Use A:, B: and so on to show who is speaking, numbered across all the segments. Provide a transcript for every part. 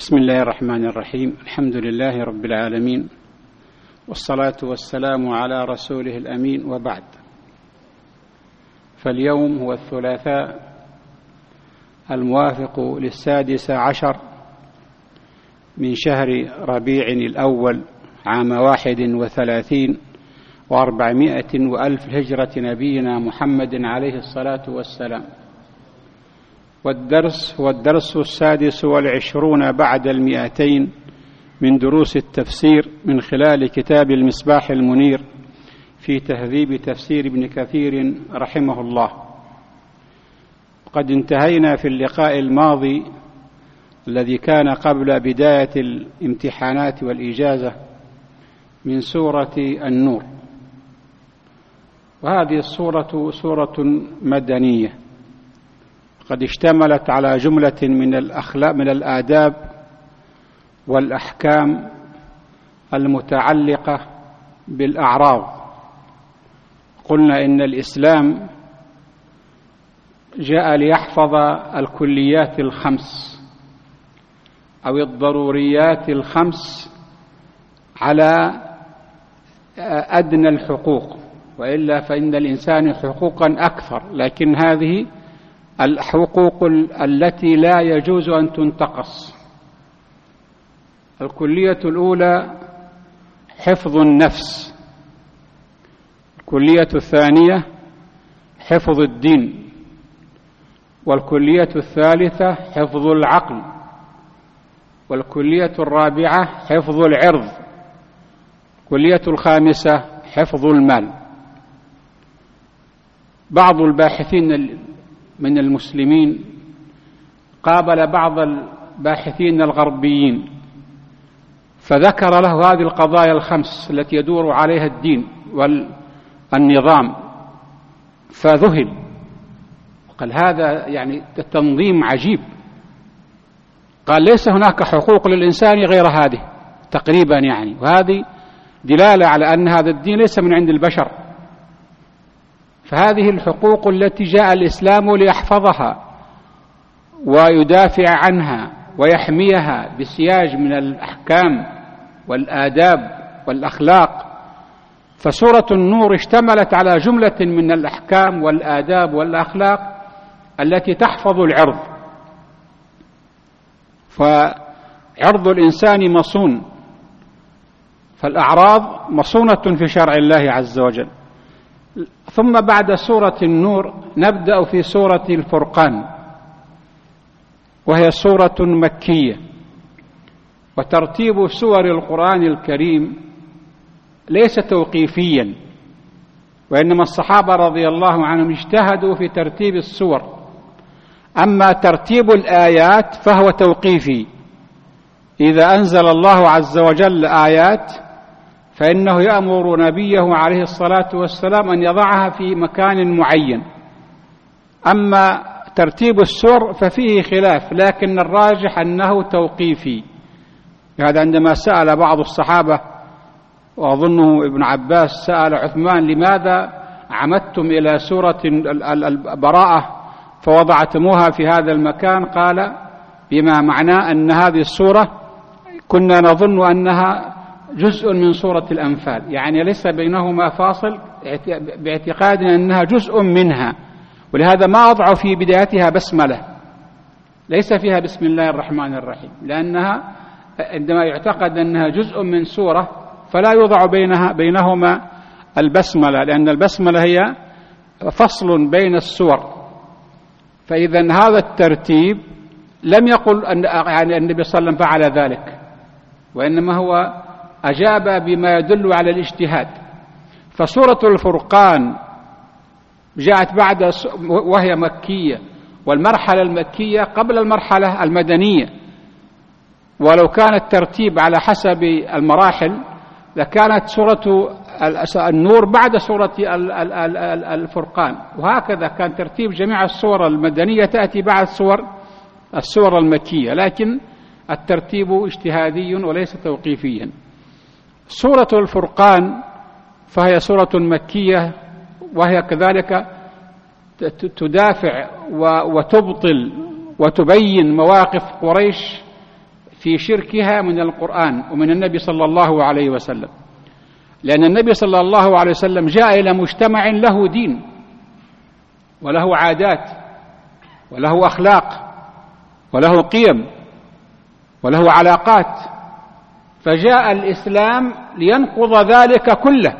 A: بسم الله الرحمن الرحيم. الحمد لله رب العالمين، والصلاة والسلام على رسوله الأمين، وبعد. فاليوم هو الثلاثاء الموافق ل16 من شهر ربيع الأول عام 31 و400 وألف هجرة نبينا محمد عليه الصلاة والسلام. والدرس هو الدرس 26 بعد 200 من دروس التفسير من خلال كتاب المصباح المنير في تهذيب تفسير ابن كثير رحمه الله. قد انتهينا في اللقاء الماضي الذي كان قبل بداية الامتحانات والإجازة من سورة النور، وهذه السورة سورة مدنية قد اشتملت على جملة من الأخلاق من الآداب والأحكام المتعلقة بالأعراض. قلنا إن الإسلام جاء ليحفظ الكليات الخمس أو الضروريات الخمس على أدنى الحقوق، وإلا فإن الإنسان حقوقا أكثر، لكن هذه الحقوق التي لا يجوز أن تنتقص. الكلية الأولى حفظ النفس، الكلية الثانية حفظ الدين، والكلية الثالثة حفظ العقل، والكلية الرابعة حفظ العرض، الكلية الخامسة حفظ المال. بعض الباحثين من المسلمين قابل بعض الباحثين الغربيين فذكر له هذه القضايا الخمس التي يدور عليها الدين والنظام، فذهل، قال هذا يعني تنظيم عجيب. قال ليس هناك حقوق للإنسان غير هذه تقريبا، يعني وهذه دلالة على أن هذا الدين ليس من عند البشر. فهذه الحقوق التي جاء الإسلام ليحفظها ويدافع عنها ويحميها بسياج من الأحكام والآداب والأخلاق. فسورة النور اشتملت على جملة من الأحكام والآداب والأخلاق التي تحفظ العرض. فعرض الإنسان مصون، فالأعراض مصونة في شرع الله عز وجل. ثم بعد سورة النور نبدأ في سورة الفرقان، وهي سورة مكية. وترتيب سور القرآن الكريم ليس توقيفيا، وإنما الصحابة رضي الله عنهم اجتهدوا في ترتيب السور. أما ترتيب الآيات فهو توقيفي، إذا أنزل الله عز وجل آيات فإنه يأمر نبيه عليه الصلاة والسلام أن يضعها في مكان معين. أما ترتيب السور ففيه خلاف، لكن الراجح أنه توقيفي. هذا عندما سأل بعض الصحابة، وأظنه ابن عباس سأل عثمان لماذا عمدتم إلى سورة البراءة فوضعتموها في هذا المكان، قال بما معناه أن هذه السورة كنا نظن أنها جزء من سورة الأنفال، يعني ليس بينهما فاصل، باعتقادنا أنها جزء منها. ولهذا ما أضع في بدايتها بسملة، ليس فيها بسم الله الرحمن الرحيم، لأنها عندما يعتقد أنها جزء من سورة فلا يوضع بينهما البسملة، لأن البسملة هي فصل بين السور. فإذا هذا الترتيب لم يقل أن يعني النبي صلى الله عليه وسلم فعل ذلك، وإنما هو أجاب بما يدل على الاجتهاد. فسورة الفرقان جاءت بعد، وهي مكية، والمرحلة المكية قبل المرحلة المدنية. ولو كان الترتيب على حسب المراحل لكانت سورة النور بعد سورة الفرقان، وهكذا كان ترتيب جميع السور المدنية تأتي بعد السور المكية، لكن الترتيب اجتهادي وليس توقيفيا. سورة الفرقان فهي سورة مكية، وهي كذلك تدافع وتبطل وتبين مواقف قريش في شركها من القرآن ومن النبي صلى الله عليه وسلم، لأن النبي صلى الله عليه وسلم جاء إلى مجتمع له دين وله عادات وله أخلاق وله قيم وله علاقات، فجاء الإسلام لينقض ذلك كله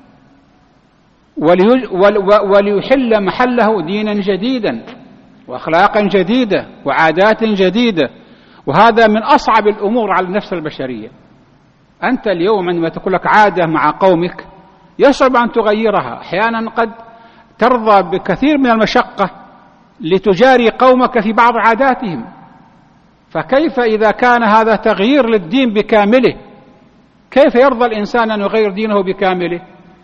A: وليحل محله دينا جديدا وأخلاقا جديدة وعادات جديدة. وهذا من أصعب الأمور على النفس البشرية. أنت اليوم عندما تكون لك عادة مع قومك يصعب أن تغيرها، أحيانا قد ترضى بكثير من المشقة لتجاري قومك في بعض عاداتهم، فكيف إذا كان هذا تغيير للدين بكامله؟ كيف يرضى الإنسان أن يغير دينه بكامله؟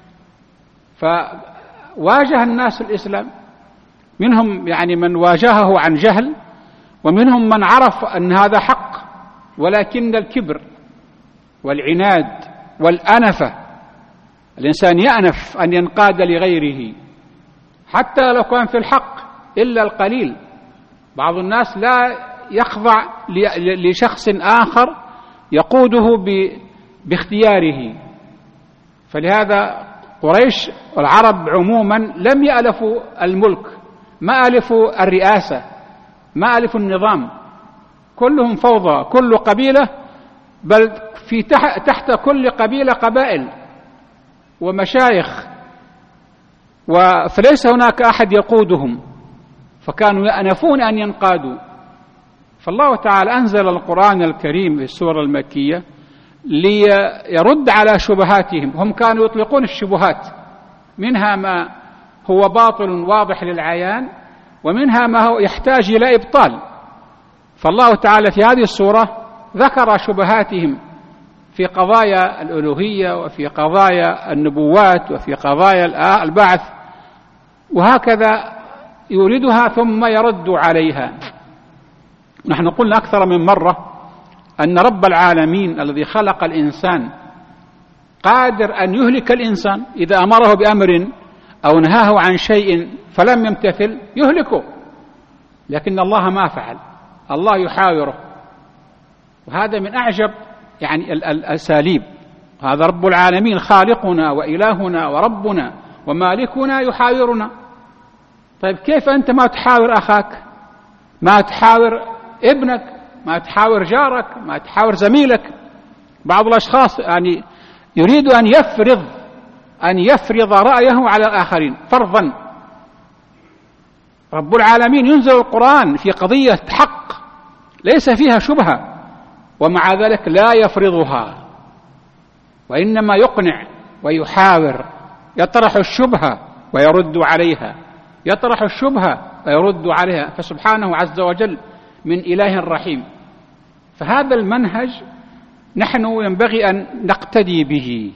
A: فواجه الناس الإسلام، منهم يعني من واجهه عن جهل، ومنهم من عرف أن هذا حق، ولكن الكبر والعناد والأنفة، الإنسان يأنف أن ينقاد لغيره حتى لو كان في الحق إلا القليل. بعض الناس لا يخضع لشخص آخر يقوده باختياره. فلهذا قريش والعرب عموما لم يألفوا الملك، ما ألفوا الرئاسة، ما ألفوا النظام، كلهم فوضى، كل قبيلة، بل في تحت كل قبيلة قبائل ومشايخ، فليس هناك أحد يقودهم، فكانوا يأنفون أن ينقادوا. فالله تعالى أنزل القرآن الكريم في السورة المكية ليرد على شبهاتهم. هم كانوا يطلقون الشبهات، منها ما هو باطل واضح للعيان، ومنها ما هو يحتاج إلى إبطال. فالله تعالى في هذه السورة ذكر شبهاتهم في قضايا الألوهية وفي قضايا النبوات وفي قضايا البعث، وهكذا يوردها ثم يرد عليها. نحن قلنا أكثر من مرة أن رب العالمين الذي خلق الإنسان قادر أن يهلك الإنسان إذا أمره بأمر أو نهاه عن شيء فلم يمتثل يهلكه، لكن الله ما فعل، الله يحاوره. وهذا من أعجب يعني الأساليب. هذا رب العالمين خالقنا وإلهنا وربنا ومالكنا يحاورنا. طيب كيف أنت ما تحاور أخاك، ما تحاور ابنك، ما تحاور جارك، ما تحاور زميلك؟ بعض الأشخاص يعني يريد أن يفرض رأيه على الآخرين فرضا. رب العالمين ينزل القرآن في قضية حق ليس فيها شبهة، ومع ذلك لا يفرضها، وإنما يقنع ويحاور، يطرح الشبهة ويرد عليها، يطرح الشبهة ويرد عليها، فسبحانه عز وجل من إله رحيم. فهذا المنهج نحن ينبغي أن نقتدي به،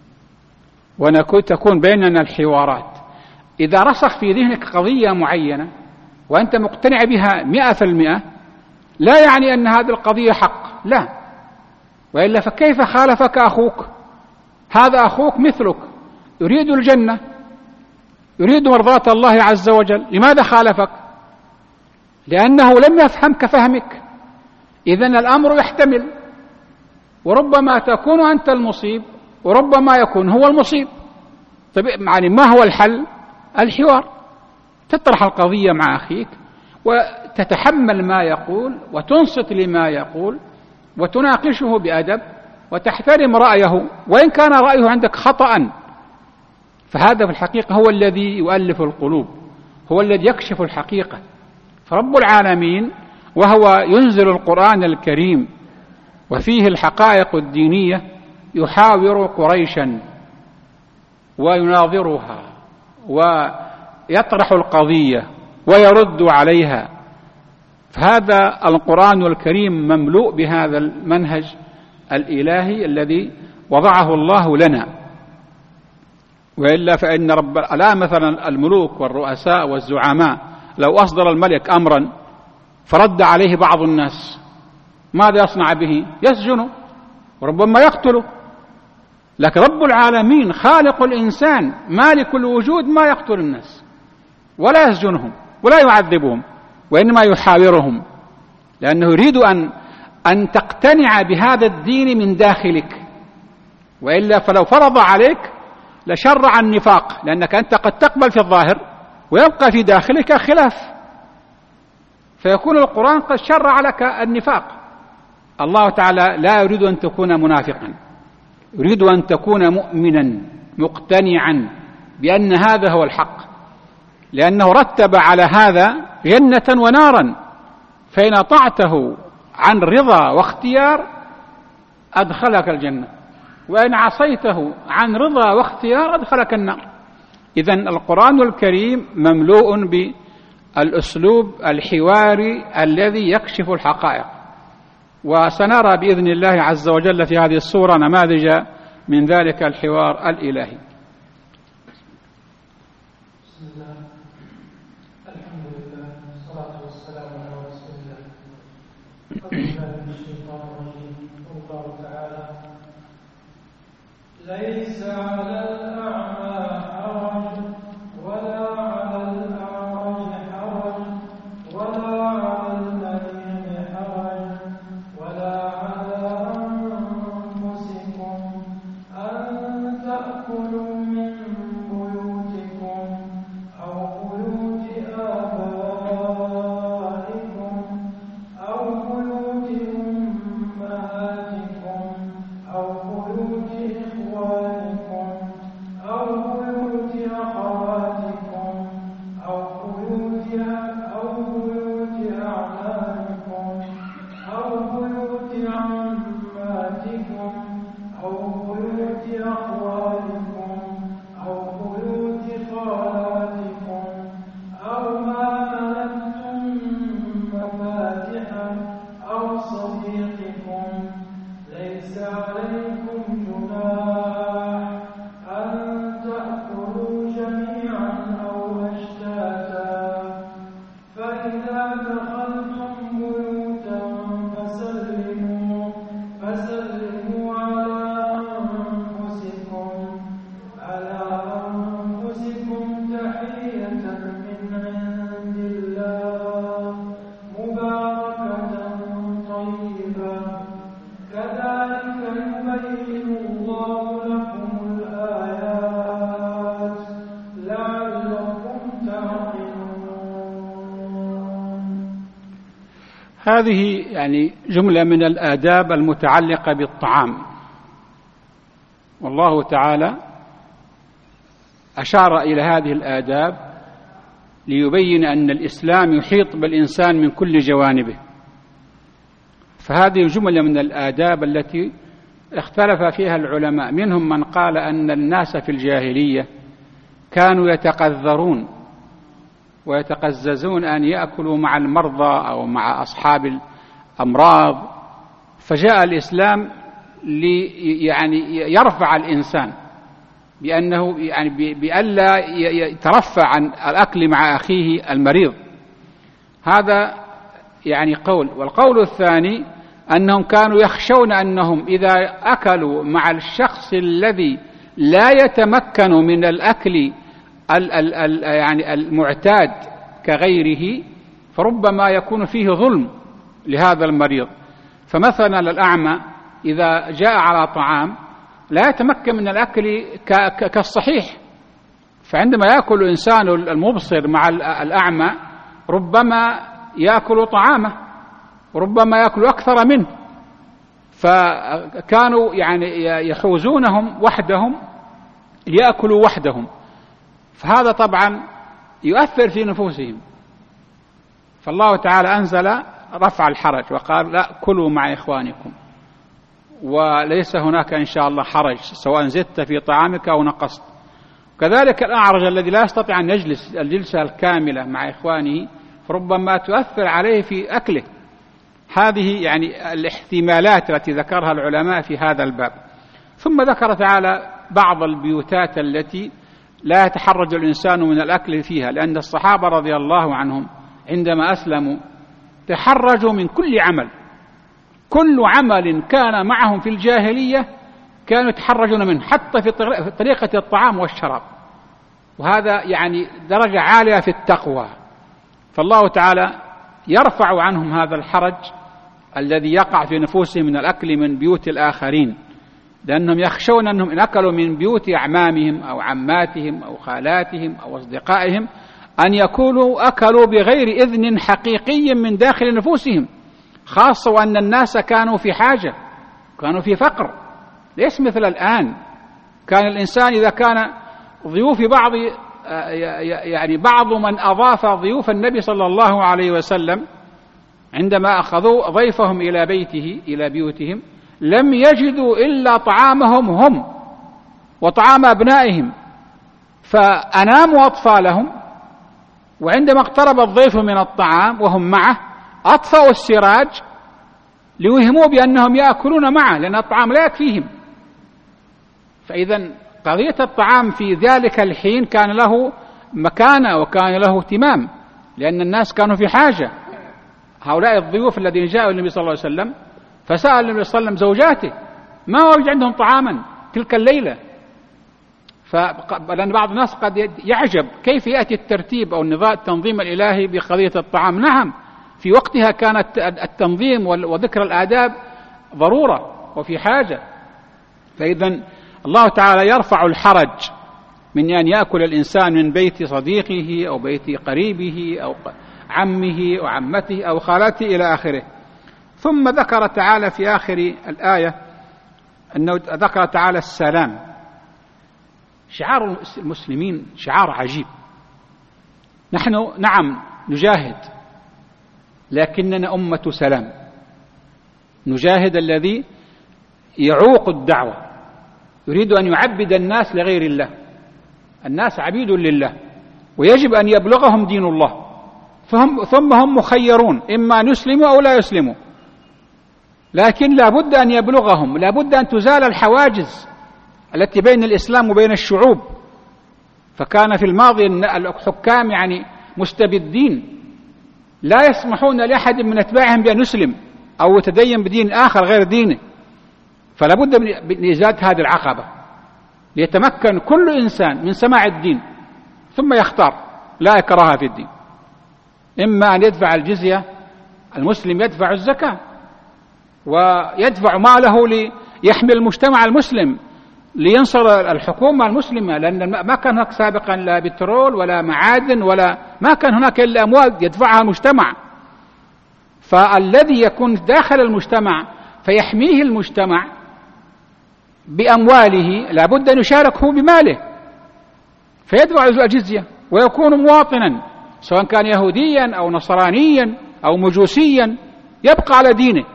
A: وتكون بيننا الحوارات. إذا رسخ في ذهنك قضية معينة وأنت مقتنع بها 100%، لا يعني أن هذه القضية حق، لا، وإلا فكيف خالفك أخوك؟ هذا أخوك مثلك يريد الجنة، يريد مرضاة الله عز وجل، لماذا خالفك؟ لأنه لم يفهم كفهمك. إذن الأمر يحتمل، وربما تكون أنت المصيب وربما يكون هو المصيب. طيب يعني ما هو الحل؟ الحوار، تطرح القضية مع أخيك وتتحمل ما يقول وتنصت لما يقول وتناقشه بأدب وتحترم رأيه وإن كان رأيه عندك خطأ. فهذا في الحقيقة هو الذي يؤلف القلوب، هو الذي يكشف الحقيقة. فرب العالمين وهو ينزل القرآن الكريم وفيه الحقائق الدينية يحاور قريشا ويناظرها ويطرح القضية ويرد عليها. فهذا القرآن الكريم مملوء بهذا المنهج الإلهي الذي وضعه الله لنا. وإلا فإن الآن مثلا الملوك والرؤساء والزعماء لو أصدر الملك أمرا فرد عليه بعض الناس، ماذا يصنع به؟ يسجنه وربما يقتله. لكن رب العالمين خالق الإنسان مالك الوجود ما يقتل الناس ولا يسجنهم ولا يعذبهم، وإنما يحاورهم، لأنه يريد أن أن تقتنع بهذا الدين من داخلك، وإلا فلو فرض عليك لشرع النفاق، لأنك أنت قد تقبل في الظاهر ويبقى في داخلك خلاف، فيكون القرآن قد شرع لك النفاق. الله تعالى لا يريد أن تكون منافقا، يريد أن تكون مؤمنا مقتنعا بأن هذا هو الحق، لأنه رتب على هذا جنة ونارا، فإن أطعته عن رضا واختيار أدخلك الجنة، وإن عصيته عن رضا واختيار أدخلك النار. إذن القرآن الكريم مملوء بالأسلوب الحواري الذي يكشف الحقائق، وسنرى بإذن الله عز وجل في هذه السورة نماذج من ذلك الحوار الإلهي.
B: بسم الله، الحمد لله، والصلاة والسلام على رسول الله. أعوذ بالله من الشيطان الرجيم. الله تعالى: ليس على الأعمى حرج ولا على الأعرج حرج ولا على المريض حرج ولا على أنفسكم أن تأكلوا من بيوتكم أو بيوت آبائكم أو بيوت أمهاتكم أو بيوت إخوانكم أو بيوت أخواتكم أو بيوت أعمامكم أو بيوت عماتكم أو بيوت أخوالكم أو بيوت خالاتكم أو ما ملكتم مفاتحه أو صديقكم. ليس عليكم جناح أن تأكلوا جميعا أو أشتاتا، فإذا دخلتم بيوتا فسلموا على أنفسكم تحية من عند الله مباركة طيبة، كذلك يبين الله لكم الآيات لعلكم تعقلون.
A: هذه يعني جملة من الآداب المتعلقة بالطعام، والله تعالى أشار إلى هذه الآداب ليبين أن الإسلام يحيط بالإنسان من كل جوانبه. فهذه جملة من الآداب التي اختلف فيها العلماء، منهم من قال أن الناس في الجاهلية كانوا يتقذرون ويتقززون أن يأكلوا مع المرضى أو مع أصحاب الأمراض، فجاء الإسلام يعني يرفع الإنسان بأنه يعني بألا يترفع عن الأكل مع أخيه المريض. هذا يعني قول. والقول الثاني أنهم كانوا يخشون أنهم إذا أكلوا مع الشخص الذي لا يتمكن من الأكل يعني المعتاد كغيره، فربما يكون فيه ظلم لهذا المريض. فمثلا الأعمى إذا جاء على طعام لا يتمكن من الأكل كالصحيح، فعندما يأكل الإنسان المبصر مع الأعمى ربما يأكل طعامه وربما يأكل أكثر منه، فكانوا يعني يحوزونهم وحدهم ليأكلوا وحدهم، فهذا طبعا يؤثر في نفوسهم. فالله تعالى أنزل رفع الحرج وقال: لا، كلوا مع إخوانكم، وليس هناك إن شاء الله حرج سواء زدت في طعامك أو نقصت. كذلك الأعرج الذي لا يستطيع أن يجلس الجلسة الكاملة مع إخوانه فربما تؤثر عليه في أكله. هذه يعني الاحتمالات التي ذكرها العلماء في هذا الباب. ثم ذكر تعالى بعض البيوتات التي لا يتحرج الإنسان من الأكل فيها، لأن الصحابة رضي الله عنهم عندما أسلموا تحرجوا من كل عمل، كل عمل كان معهم في الجاهلية كانوا يتحرجون منه، حتى في طريقة الطعام والشراب، وهذا يعني درجة عالية في التقوى. فالله تعالى يرفع عنهم هذا الحرج الذي يقع في نفوسهم من الأكل من بيوت الآخرين، لأنهم يخشون أنهم إن أكلوا من بيوت أعمامهم أو عماتهم أو خالاتهم أو أصدقائهم أن يكونوا أكلوا بغير إذن حقيقي من داخل نفوسهم، خاصة وأن الناس كانوا في حاجة، كانوا في فقر، ليس مثل الآن. كان الإنسان إذا كان ضيوف بعض من أضاف ضيوف النبي صلى الله عليه وسلم عندما أخذوا ضيفهم إلى بيوتهم لم يجدوا إلا طعامهم هم وطعام أبنائهم، فأناموا أطفالهم، وعندما اقترب الضيف من الطعام وهم معه أطفأوا السراج ليوهموا بأنهم يأكلون معه، لأن الطعام لا يكفيهم. فإذا قضية الطعام في ذلك الحين كان له مكانة وكان له اهتمام، لأن الناس كانوا في حاجة. هؤلاء الضيوف الذين جاءوا النبي صلى الله عليه وسلم فسأل النبي صلى الله عليه وسلم زوجاته ما وجد عندهم طعاما تلك الليلة، لأن بعض الناس قد يعجب كيف يأتي الترتيب أو التنظيم الإلهي بقضية الطعام. نعم، في وقتها كانت التنظيم وذكر الآداب ضرورة وفي حاجة. فإذا الله تعالى يرفع الحرج من أن يأكل الإنسان من بيت صديقه أو بيت قريبه أو عمه أو عمته أو خالته إلى آخره. ثم ذكر تعالى في آخر الآية أنه ذكر تعالى السلام. شعار المسلمين شعار عجيب. نحن نعم نجاهد، لكننا أمة سلام. نجاهد الذي يعوق الدعوة، يريد أن يعبد الناس لغير الله. الناس عبيد لله ويجب أن يبلغهم دين الله، ثم هم مخيرون إما أن يسلموا أو لا يسلموا، لكن لا بد أن يبلغهم، لا بد أن تزال الحواجز التي بين الإسلام وبين الشعوب. فكان في الماضي الحكام مستبدين لا يسمحون لأحد من أتباعهم بأن يسلم أو يتدين بدين آخر غير دينه، فلا بد من إزالة هذه العقبة ليتمكن كل إنسان من سماع الدين ثم يختار، لا إكراه في الدين. إما أن يدفع الجزية، المسلم يدفع الزكاة ويدفع ماله ليحمي المجتمع المسلم لينصر الحكومة المسلمة، لأن ما كان هناك سابقا لا بترول ولا معادن ولا ما كان هناك إلا أموال يدفعها المجتمع. فالذي يكون داخل المجتمع فيحميه المجتمع بأمواله لا بد أن يشاركه بماله، فيدفع الجزية ويكون مواطنا، سواء كان يهوديا أو نصرانيا أو مجوسيا يبقى على دينه.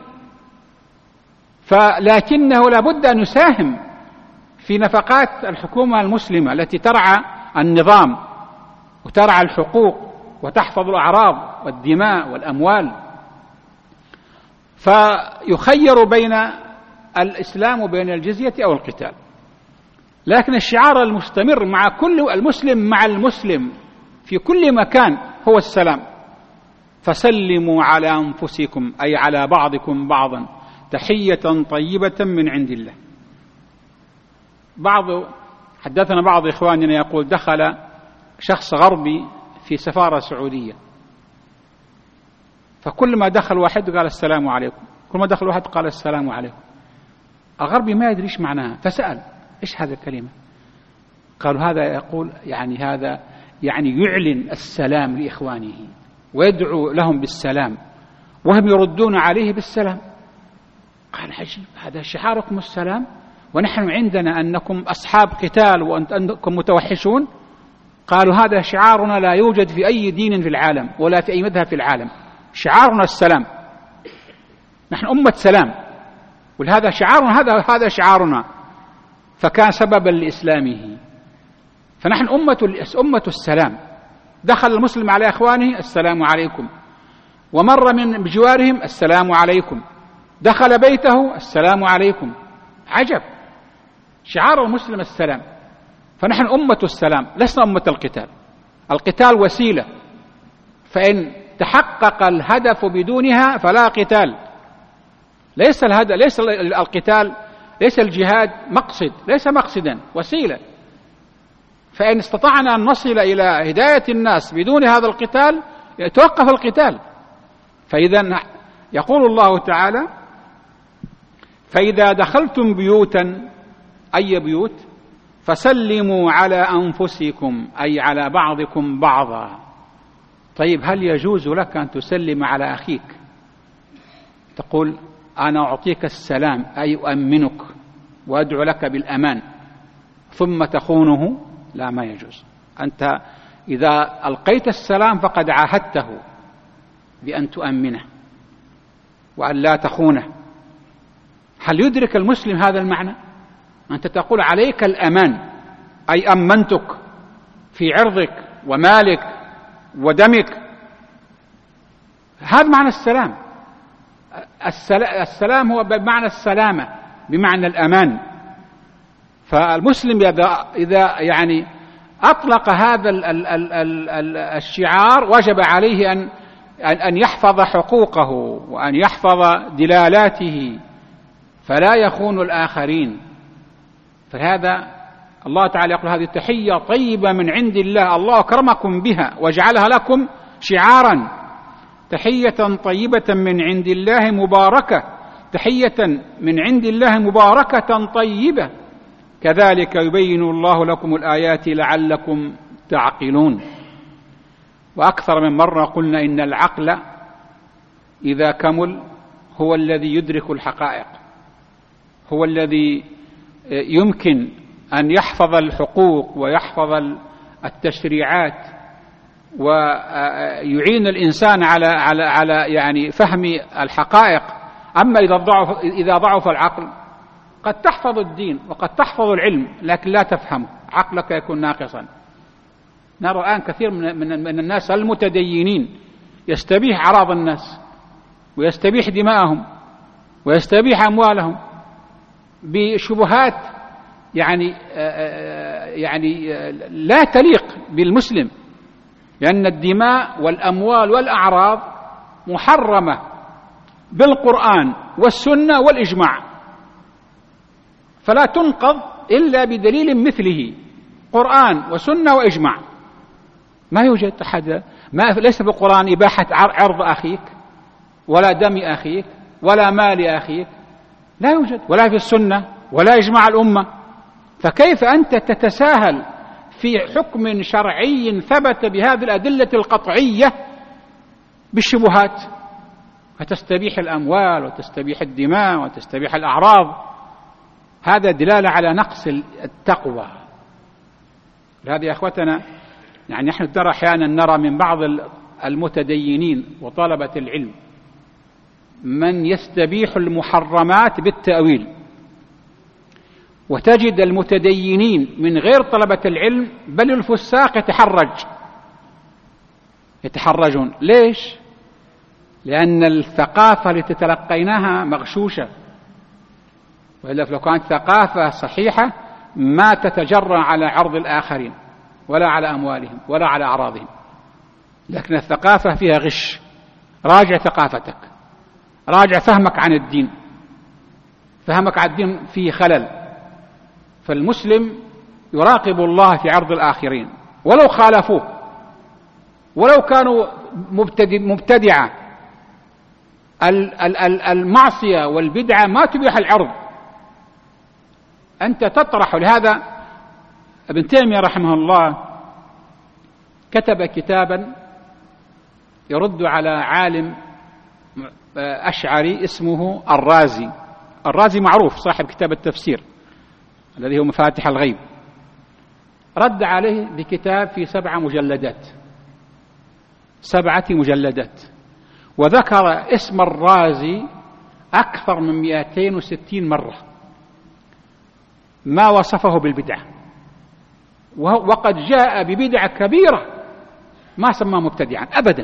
A: لكنه لا بد أن يساهم في نفقات الحكومة المسلمة التي ترعى النظام وترعى الحقوق وتحفظ الأعراض والدماء والأموال. فيخير بين الإسلام وبين الجزية أو القتال. لكن الشعار المستمر مع كل المسلم مع المسلم في كل مكان هو السلام. فسلموا على أنفسكم أي على بعضكم بعضا تحية طيبة من عند الله. حدثنا بعض إخواننا يقول دخل شخص غربي في سفارة سعودية، فكل ما دخل واحد قال السلام عليكم، كل ما دخل واحد قال السلام عليكم. الغربي ما يدري إيش معناها، فسأل إيش هذه الكلمة؟ قالوا هذا يقول هذا يعلن السلام لإخوانه ويدعو لهم بالسلام وهم يردون عليه بالسلام. قال عجيب، هذا شعاركم السلام ونحن عندنا أنكم أصحاب قتال وأنكم متوحشون؟ قالوا هذا شعارنا لا يوجد في أي دين في العالم ولا في أي مذهب في العالم، شعارنا السلام، نحن أمة سلام ولهذا شعارنا، هذا شعارنا. فكان سببا لإسلامه. فنحن أمة السلام. دخل المسلم على إخوانه السلام عليكم، ومر من بجوارهم السلام عليكم، دخل بيته السلام عليكم. عجب، شعار المسلم السلام. فنحن أمة السلام لسنا أمة القتال. القتال وسيلة، فإن تحقق الهدف بدونها فلا قتال. ليس القتال، ليس الجهاد مقصد، ليس مقصدا، وسيلة. فإن استطعنا أن نصل إلى هداية الناس بدون هذا القتال يتوقف القتال. فإذا يقول الله تعالى: فإذا دخلتم بيوتا، أي بيوت، فسلموا على أنفسكم، أي على بعضكم بعضا. طيب هل يجوز لك أن تسلم على أخيك، تقول أنا أعطيك السلام أي أؤمنك وأدعو لك بالأمان، ثم تخونه؟ لا، ما يجوز. أنت إذا ألقيت السلام فقد عاهدته بأن تؤمنه وأن لا تخونه. هل يدرك المسلم هذا المعنى؟ أنت تقول عليك الأمان، أي أمنتك في عرضك ومالك ودمك. هذا معنى السلام. السلام هو بمعنى السلامة، بمعنى الأمان. فالمسلم إذا يعني أطلق هذا الشعار وجب عليه أن يحفظ حقوقه وأن يحفظ دلالاته فلا يخون الآخرين. فهذا الله تعالى يقول: هذه تحية طيبة من عند الله، الله أكرمكم بها وجعلها لكم شعارا، تحية طيبة من عند الله مباركة، تحية من عند الله مباركة طيبة، كذلك يبين الله لكم الآيات لعلكم تعقلون. وأكثر من مرة قلنا إن العقل إذا كمل هو الذي يدرك الحقائق، هو الذي يمكن أن يحفظ الحقوق ويحفظ التشريعات ويعين الإنسان على يعني فهم الحقائق. أما إذا ضعف العقل قد تحفظ الدين وقد تحفظ العلم لكن لا تفهمه، عقلك يكون ناقصا. نرى الآن كثير من الناس المتدينين يستبيح أعراض الناس ويستبيح دماءهم ويستبيح أموالهم بشبهات يعني لا تليق بالمسلم، لأن الدماء والأموال والأعراض محرمة بالقرآن والسنة والإجماع، فلا تنقض إلا بدليل مثله، قرآن وسنة وإجماع. ما يوجد أحد، ليس بالقرآن إباحة عرض أخيك ولا دم أخيك ولا مال أخيك، لا يوجد، ولا في السنة ولا إجماع الأمة. فكيف أنت تتساهل في حكم شرعي ثبت بهذه الأدلة القطعية بالشبهات، فتستبيح الأموال وتستبيح الدماء وتستبيح الأعراض؟ هذا دلالة على نقص التقوى. لهذا يا أخوتنا يعني نحن أحيانا نرى من بعض المتدينين وطلبة العلم من يستبيح المحرمات بالتأويل، وتجد المتدينين من غير طلبة العلم بل الفساق يتحرجون. ليش؟ لأن الثقافة التي تلقيناها مغشوشة، وإلا لو كانت ثقافة صحيحة ما تتجرأ على عرض الآخرين ولا على أموالهم ولا على أعراضهم، لكن الثقافة فيها غش. راجع ثقافتك، راجع فهمك عن الدين، فهمك عن الدين فيه خلل. فالمسلم يراقب الله في عرض الآخرين ولو خالفوه، ولو كانوا مبتدعة. المعصية والبدعة ما تبيح العرض، أنت تطرح. لهذا ابن تيمية رحمه الله كتب كتابا يرد على عالم أشعري اسمه الرازي معروف، صاحب كتاب التفسير الذي هو مفاتح الغيب. رد عليه بكتاب في 7 مجلدات، وذكر اسم الرازي أكثر من 260 مرة، ما وصفه بالبدعة، وقد جاء ببدعة كبيرة ما سماه مبتدعا أبدا،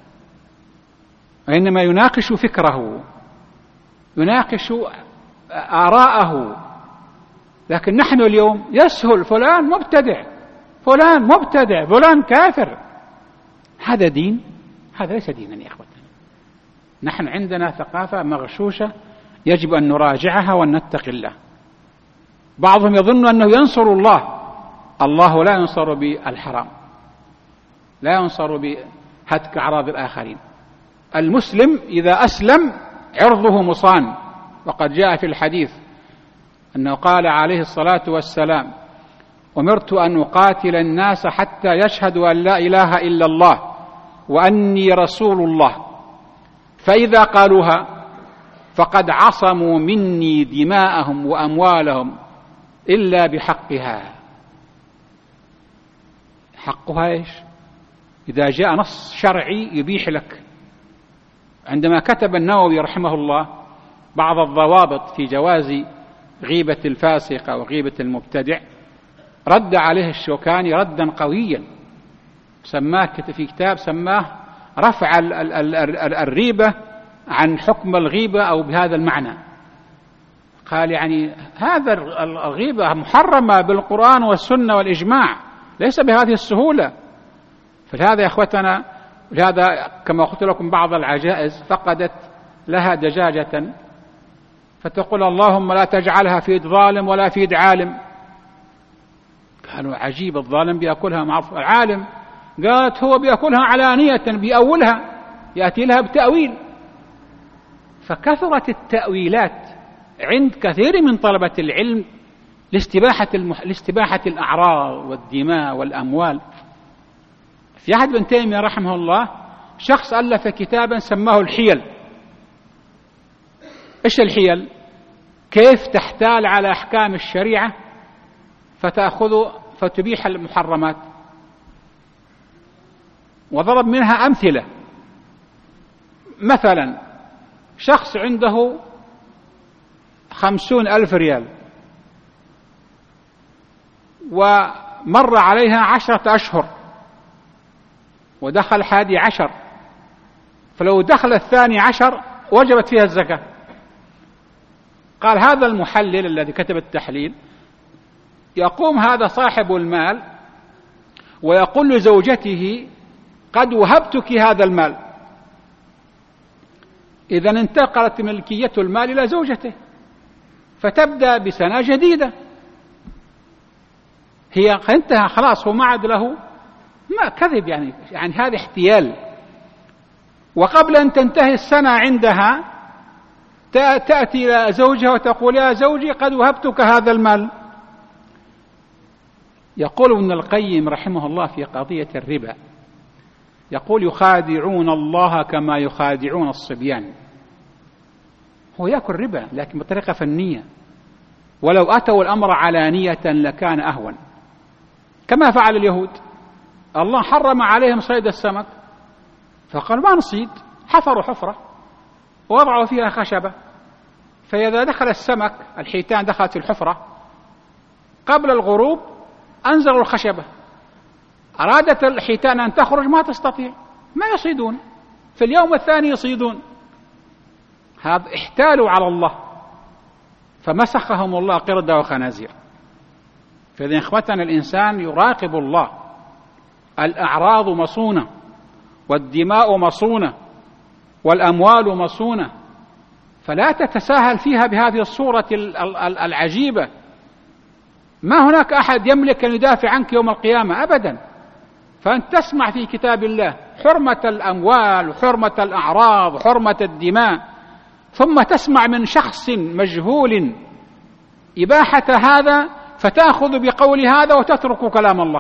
A: وإنما يناقش فكره، يناقش آراءه. لكن نحن اليوم يسهل فلان مبتدع، فلان كافر. هذا دين؟ هذا ليس دينا يا إخوتنا. نحن عندنا ثقافة مغشوشة يجب أن نراجعها وأن نتقي الله. بعضهم يظن أنه ينصر الله لا ينصر بالحرام، لا ينصر بهتك أعراض الآخرين، المسلم إذا أسلم عرضه مصان، وقد جاء في الحديث أنه قال عليه الصلاة والسلام: أمرت أن أقاتل الناس حتى يشهدوا أن لا إله إلا الله وأني رسول الله، فإذا قالوها فقد عصموا مني دماءهم وأموالهم إلا بحقها. حقها إيش؟ إذا جاء نص شرعي يبيح لك. عندما كتب النووي رحمه الله بعض الضوابط في جواز غيبة الفاسق أو غيبة المبتدع، رد عليه الشوكاني ردا قويا، سماه في كتاب سماه رفع الريبة عن حكم الغيبة أو بهذا المعنى. قال يعني هذا الغيبة محرمة بالقرآن والسنة والإجماع، ليس بهذه السهولة. فلهذا يا أخوتنا، لهذا كما قلت لكم بعض العجائز فقدت لها دجاجة فتقول اللهم لا تجعلها في يد ظالم ولا في يد عالم. قالوا عجيب، الظالم بيأكلها معروف، العالم قالت هو بيأكلها علانية بيأولها، يأتي لها بتأويل. فكثرت التأويلات عند كثير من طلبة العلم لاستباحة الأعراض والدماء والأموال. في عهد ابن تيمية رحمه الله شخص ألف كتابا سماه الحيل. إيش الحيل؟ كيف تحتال على أحكام الشريعة فتبيح المحرمات، وضرب منها أمثلة. مثلا شخص عنده 50,000 ريال ومر عليها 10 أشهر ودخل 11، فلو دخل 12 وجبت فيها الزكاة. قال هذا المحلل الذي كتب التحليل يقوم هذا صاحب المال ويقول لزوجته قد وهبتك هذا المال، إذا انتقلت ملكية المال إلى زوجته فتبدأ بسنة جديدة. هي انتهى خلاص، هو ما عاد له، ما كذب يعني هذا احتيال. وقبل أن تنتهي السنة عندها تأتي إلى زوجها وتقول يا زوجي قد وهبتك هذا المال. يقول ابن القيم رحمه الله في قضية الربا، يقول يخادعون الله كما يخادعون الصبيان. هو يأكل ربا لكن بطريقة فنية، ولو أتوا الأمر علانية لكان أهون، كما فعل اليهود. الله حرم عليهم صيد السمك فقالوا ما نصيد، حفروا حفرة ووضعوا فيها خشبة، فإذا دخل السمك الحيتان دخلت الحفرة قبل الغروب أنزلوا الخشبة، أرادت الحيتان أن تخرج ما تستطيع، ما يصيدون، في اليوم الثاني يصيدون. هذا احتالوا على الله فمسخهم الله قردة وخنازير. فإذا إخوتنا الإنسان يراقب الله. الأعراض مصونة والدماء مصونة والأموال مصونة، فلا تتساهل فيها بهذه الصورة العجيبة. ما هناك أحد يملك أن يدافع عنك يوم القيامة أبدا. فأنت تسمع في كتاب الله حرمة الأموال وحرمة الأعراض وحرمة الدماء، ثم تسمع من شخص مجهول إباحة هذا فتأخذ بقول هذا وتترك كلام الله.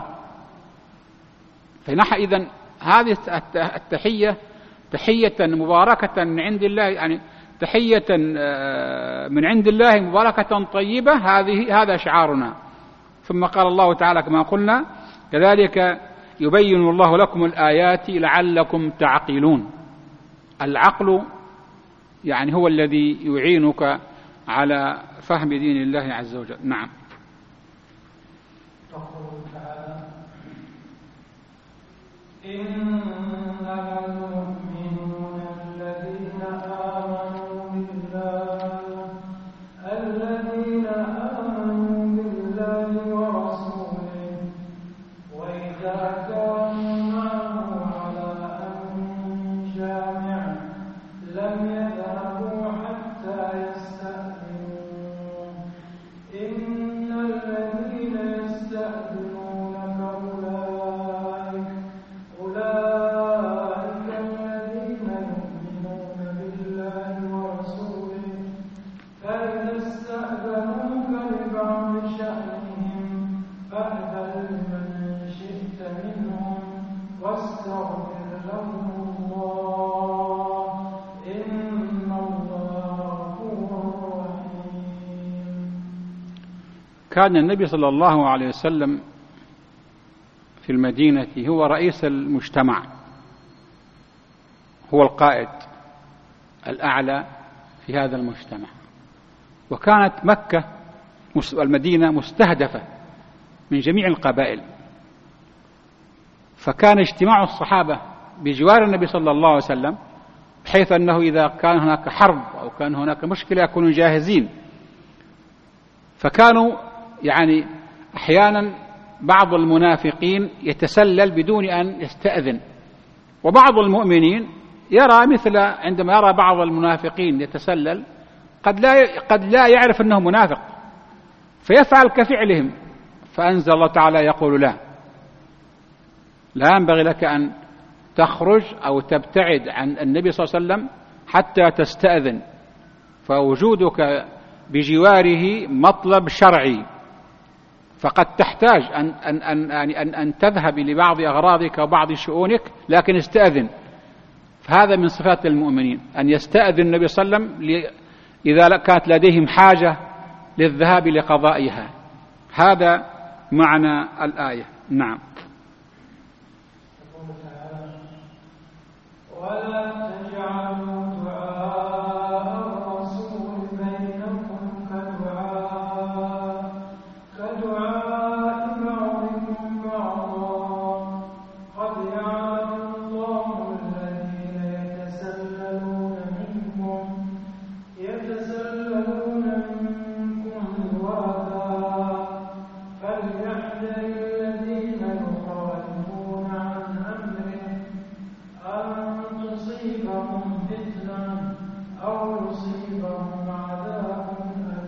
A: فنحن إذن هذه التحية تحية مباركة من عند الله، يعني تحية من عند الله مباركة طيبة، هذا شعارنا. ثم قال الله تعالى كما قلنا كذلك يبين الله لكم الآيات لعلكم تعقلون. العقل يعني هو الذي يعينك على فهم دين الله عز وجل. نعم.
B: يقول تعالى إنما المؤمنون الذين آمنوا بالله ورسوله وإذا كانوا معه على أمر جامع لم يذهبوا حتى يستأذنوه إن الذين يستأذنونك أولئك منهم واستغفر لهم الله إن الله غفور رحيم.
A: كان النبي صلى الله عليه وسلم في المدينة هو رئيس المجتمع، هو القائد الأعلى في هذا المجتمع، وكانت مكة المدينة مستهدفة من جميع القبائل، فكان اجتماع الصحابة بجوار النبي صلى الله عليه وسلم بحيث أنه إذا كان هناك حرب أو كان هناك مشكلة يكونوا جاهزين. فكانوا يعني أحيانا بعض المنافقين يتسلل بدون أن يستأذن، وبعض المؤمنين يرى مثل عندما يرى بعض المنافقين يتسلل قد لا يعرف أنه منافق فيفعل كفعلهم، فأنزل الله تعالى يقول لا ينبغي لك أن تخرج أو تبتعد عن النبي صلى الله عليه وسلم حتى تستأذن، فوجودك بجواره مطلب شرعي، فقد تحتاج أن تذهب لبعض أغراضك وبعض شؤونك لكن استأذن. فهذا من صفات المؤمنين أن يستأذن النبي صلى الله عليه وسلم إذا كانت لديهم حاجة للذهاب لقضائها. هذا معنى الآية. نعم.
B: ولا تجعلوا دعاء الرسول بينكم كدعاء بعضكم بعضا قد يعلم الله الذين يتسللون منكم لواذا فليحذر الذين يخالفون عن أمره أن تصيبهم فتنة أو يصيبهم عذاب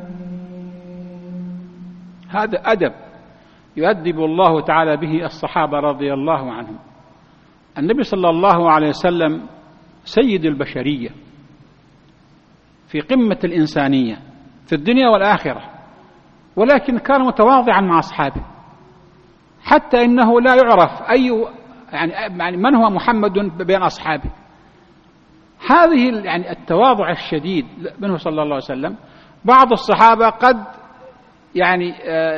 B: أليم.
A: هذا أدب يؤدب الله تعالى به الصحابة رضي الله عنهم. النبي صلى الله عليه وسلم سيد البشرية في قمة الإنسانية في الدنيا والآخرة، ولكن كان متواضعا مع أصحابه حتى إنه لا يعرف يعني من هو محمد بين أصحابه. هذه يعني التواضع الشديد منه صلى الله عليه وسلم. بعض الصحابة قد يعني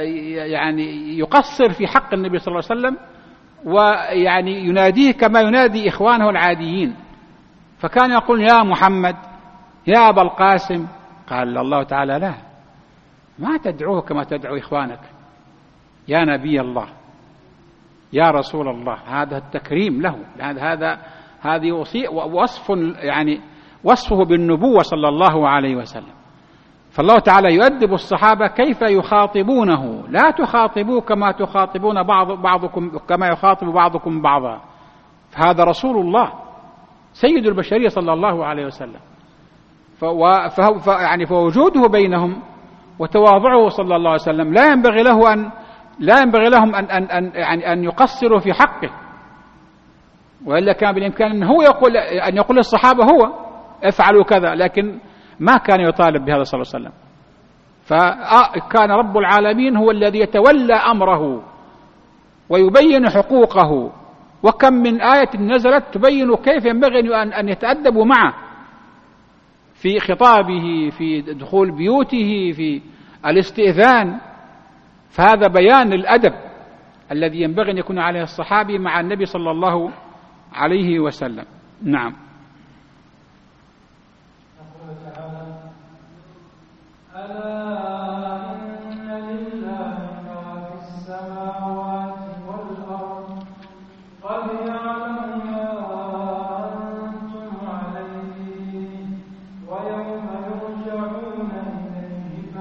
A: يقصر في حق النبي صلى الله عليه وسلم ويعني يناديه كما ينادي إخوانه العاديين، فكان يقول يا محمد يا أبا القاسم، قال الله تعالى لا، ما تدعوه كما تدعو إخوانك، يا نبي الله يا رسول الله. هذا التكريم له، هذه وصف يعني وصفه بالنبوة صلى الله عليه وسلم. فالله تعالى يؤدب الصحابة كيف يخاطبونه، لا تخاطبوا كما تخاطبون بعضكم كما يخاطب بعضكم بعضا، فهذا رسول الله سيد البشرية صلى الله عليه وسلم. فوجوده بينهم وتواضعه صلى الله عليه وسلم لا ينبغي لهم أن يقصروا في حقه، وإلا كان بالإمكان أن يقول للصحابة هو افعلوا كذا، لكن ما كان يطالب بهذا صلى الله عليه وسلم. فكان رب العالمين هو الذي يتولى أمره ويبين حقوقه، وكم من آية نزلت تبين كيف ينبغي أن يتأدبوا معه في خطابه، في دخول بيوته، في الاستئذان. فهذا بيان الأدب الذي ينبغي أن يكون عليه الصحابي مع النبي صلى الله عليه وسلم. نعم.
B: ألا إن لله ما في السماوات والأرض قد يعلم ما أنتم عليه ويوم يرجعون إليه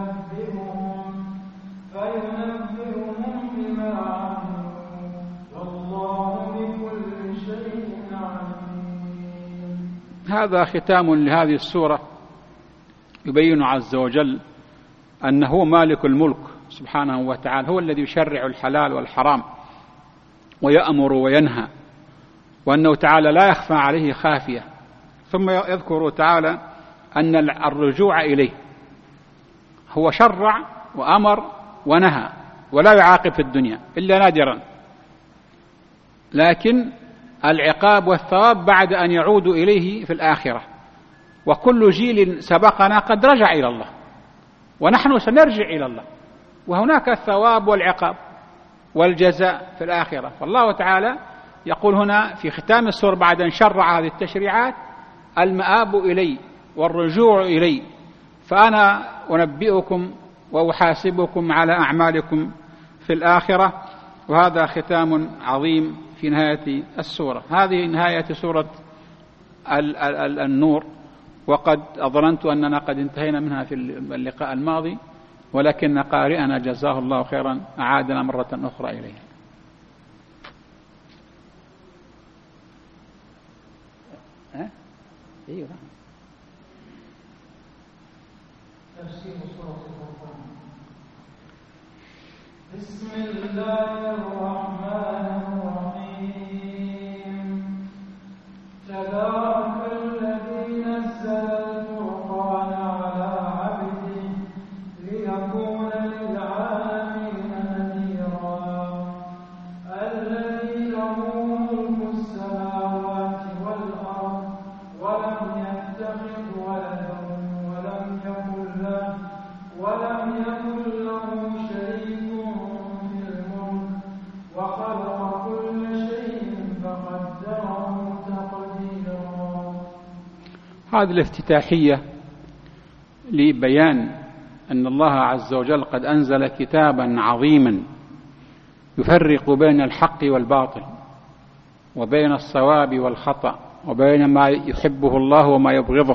B: فينبئهم بما عملوا والله بكل شيء عليم.
A: هذا ختام لهذه السورة يبين عز وجل أنه مالك الملك سبحانه وتعالى، هو الذي يشرع الحلال والحرام ويأمر وينهى، وأنه تعالى لا يخفى عليه خافية. ثم يذكر تعالى أن الرجوع إليه، هو شرع وأمر ونهى ولا يعاقب في الدنيا إلا نادرا، لكن العقاب والثواب بعد أن يعودوا إليه في الآخرة. وكل جيل سبقنا قد رجع إلى الله، ونحن سنرجع إلى الله، وهناك الثواب والعقاب والجزاء في الآخرة. فالله تعالى يقول هنا في ختام السورة بعد أن شرع هذه التشريعات: المآب إلي والرجوع إلي، فأنا أنبئكم وأحاسبكم على أعمالكم في الآخرة. وهذا ختام عظيم في نهاية السورة. هذه نهاية سورة النور، وقد أظننت أننا قد انتهينا منها في اللقاء الماضي، ولكن قارئنا جزاه الله خيرا أعادنا مرة أخرى إليها.
B: تفسير سورة الفرقان. بسم الله الرحمن الرحيم. تبارك الذي نزل الفرقان على عبده ليكون للعالمين نذيرا. الذي له ملك السماوات والأرض ولم يتخذ ولدا ولم يكن له شريك في الملك وخلق كل شيء فقدره تقديرا.
A: هذه الافتتاحية لبيان أن الله عز وجل قد أنزل كتابا عظيما يفرق بين الحق والباطل، وبين الصواب والخطأ، وبين ما يحبه الله وما يبغضه.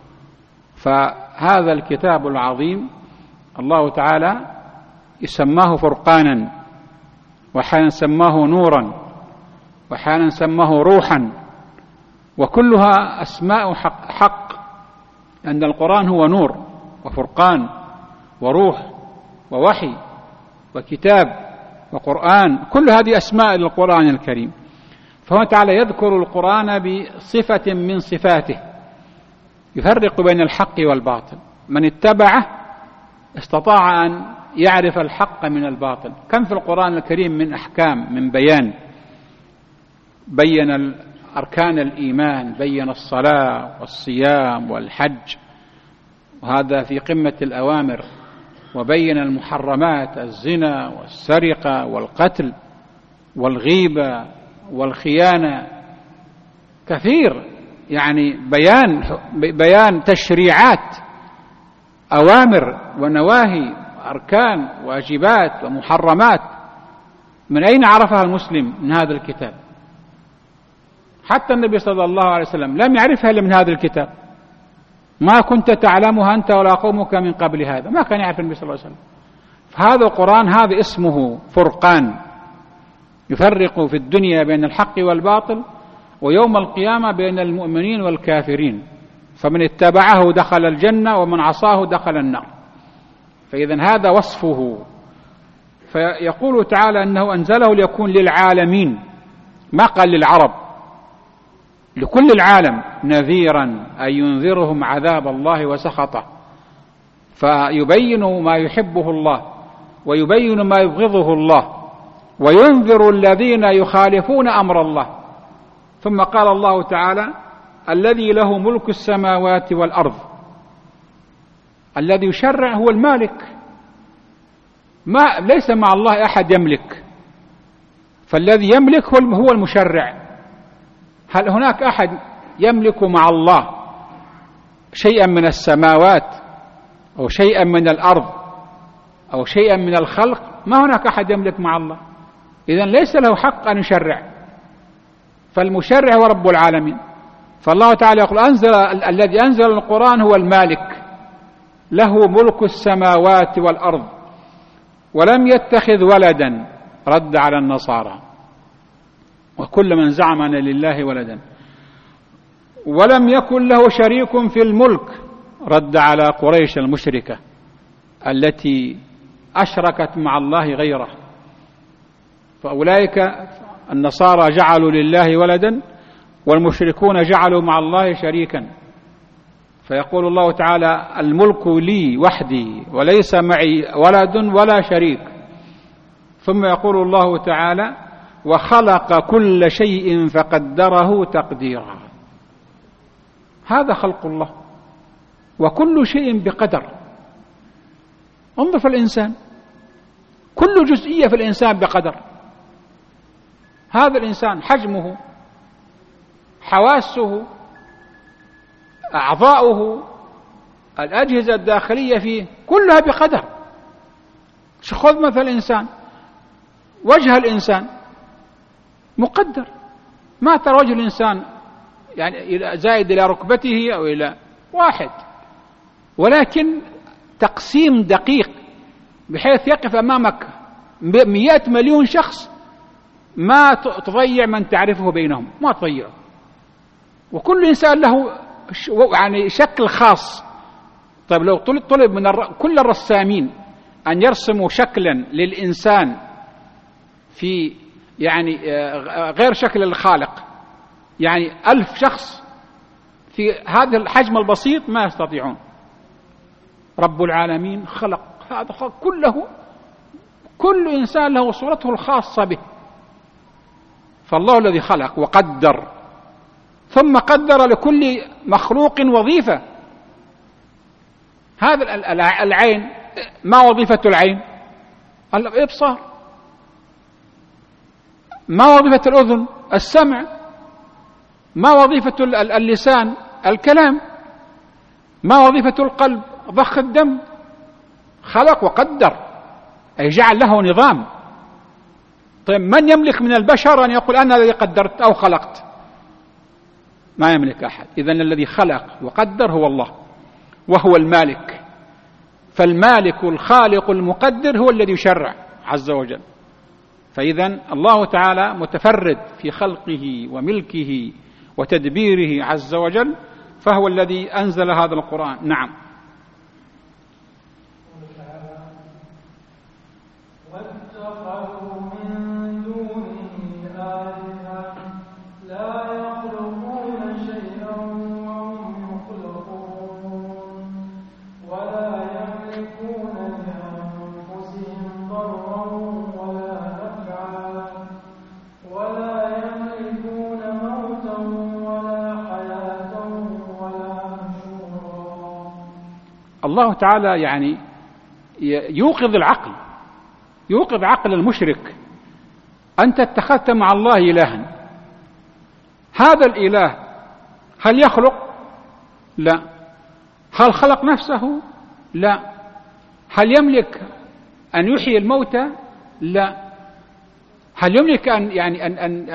A: فهذا الكتاب العظيم الله تعالى يسماه فرقانا، وأحيانا سماه نورا، وأحيانا سماه روحا، وكلها أسماء حق، أن القرآن هو نور وفرقان وروح ووحي وكتاب وقرآن، كل هذه أسماء للقرآن الكريم. فهو تعالى يذكر القرآن بصفة من صفاته يفرق بين الحق والباطل. من اتبعه استطاع أن يعرف الحق من الباطل. كم في القرآن الكريم من أحكام، من بين أركان الإيمان، بين الصلاة والصيام والحج، وهذا في قمة الأوامر، وبين المحرمات: الزنا والسرقة والقتل والغيبة والخيانة. كثير، يعني بيان تشريعات، أوامر ونواهي، أركان واجبات ومحرمات. من أين عرفها المسلم؟ من هذا الكتاب. حتى النبي صلى الله عليه وسلم لم يعرفها إلا من هذا الكتاب. ما كنت تعلمها أنت ولا قومك من قبل هذا، ما كان يعرف النبي صلى الله عليه وسلم. فهذا القرآن هذا اسمه فرقان، يفرق في الدنيا بين الحق والباطل، ويوم القيامة بين المؤمنين والكافرين. فمن اتبعه دخل الجنة، ومن عصاه دخل النار. فإذا هذا وصفه. فيقول تعالى أنه أنزله ليكون للعالمين، ما قال للعرب، لكل العالم، نذيرا أي ينذرهم عذاب الله وسخطه، فيبين ما يحبه الله ويبين ما يبغضه الله، وينذر الذين يخالفون أمر الله. ثم قال الله تعالى: الذي له ملك السماوات والأرض. الذي يشرع هو المالك، ليس مع الله أحد يملك، فالذي يملك هو المشرع. هل هناك أحد يملك مع الله شيئا من السماوات أو شيئا من الأرض أو شيئا من الخلق؟ ما هناك أحد يملك مع الله. إذن ليس له حق أن يشرع، فالمشرع هو رب العالمين. فالله تعالى يقول: الذي أنزل القرآن هو المالك، له ملك السماوات والأرض ولم يتخذ ولدا، رد على النصارى وكل من زعم أن لله ولدا، ولم يكن له شريك في الملك، رد على قريش المشركة التي أشركت مع الله غيره. فأولئك النصارى جعلوا لله ولدا، والمشركون جعلوا مع الله شريكا. فيقول الله تعالى: الملك لي وحدي وليس معي ولد ولا شريك. ثم يقول الله تعالى: وخلق كل شيء فقدره تقديرا. هذا خلق الله، وكل شيء بقدر. انظر في الإنسان، كل جزئية في الإنسان بقدر. هذا الإنسان حجمه، حواسه، أعضاؤه، الأجهزة الداخلية فيه كلها بقدر. خذ مثل الإنسان، وجه الإنسان مقدر، ما ترى وجه الإنسان يعني زائد إلى ركبته أو إلى واحد، ولكن تقسيم دقيق بحيث يقف أمامك 100 مليون شخص ما تضيع من تعرفه بينهم، ما تضيعه. وكل إنسان له يعني شكل خاص. طيب لو طلب من كل الرسامين أن يرسموا شكلا للإنسان في يعني غير شكل الخالق، يعني 1000 شخص في هذا الحجم البسيط ما يستطيعون. رب العالمين خلق هذا كله، كل إنسان له صورته الخاصة به. فالله الذي خلق وقدر، ثم قدر لكل مخلوق وظيفة. هذا العين، ما وظيفة العين؟ الإبصار. ما وظيفة الأذن؟ السمع. ما وظيفة اللسان؟ الكلام. ما وظيفة القلب؟ ضخ الدم. خلق وقدر، أي جعل له نظام. طيب من يملك من البشر أن يقول أنا الذي قدرت أو خلقت؟ ما يملك أحد. إذن الذي خلق وقدر هو الله، وهو المالك. فالمالك الخالق المقدر هو الذي يشرع عز وجل. فإذن الله تعالى متفرد في خلقه وملكه وتدبيره عز وجل، فهو الذي أنزل هذا القرآن. نعم.
B: واتخذوا من دونه آلهة لا يخلقون شيئا وهم يخلقون ولا يملكون لأنفسهم ضرا ولا نفعا ولا يملكون موتا ولا حياة ولا نشورا.
A: الله تعالى يعني يوقظ العقل، يوقظ عقل المشرك. أنت اتخذت مع الله إلها، هذا الإله هل يخلق؟ لا. هل خلق نفسه؟ لا. هل يملك أن يحيي الموتى؟ لا. هل يملك أن يعني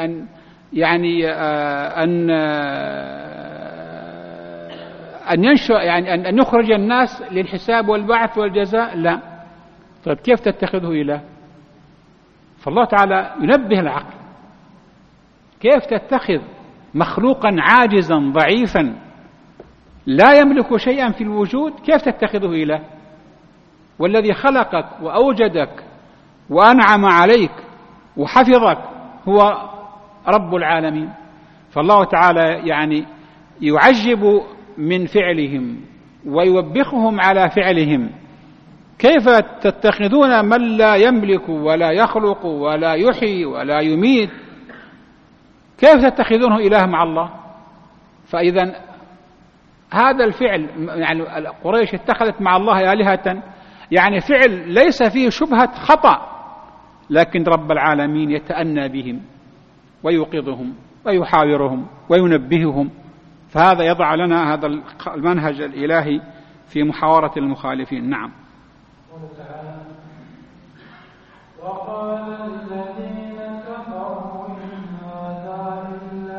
A: أن ينشأ يعني أن يخرج الناس للحساب والبعث والجزاء؟ لا. طيب كيف تتخذه إله؟ فالله تعالى ينبه العقل. كيف تتخذ مخلوقا عاجزا ضعيفا لا يملك شيئا في الوجود، كيف تتخذه إله؟ والذي خلقك وأوجدك وأنعم عليك وحفظك هو رب العالمين. فالله تعالى يعني يعجب من فعلهم ويوبخهم على فعلهم. كيف تتخذون من لا يملك ولا يخلق ولا يحيي ولا يميت، كيف تتخذونه إله مع الله؟ فإذا هذا الفعل يعني قريش اتخذت مع الله آلهة، يعني فعل ليس فيه شبهة خطأ، لكن رب العالمين يتأنى بهم ويوقظهم ويحاورهم وينبههم. فهذا يضع لنا هذا المنهج الإلهي في محاورة المخالفين. نعم.
B: وقال الذين كفروا إن هذا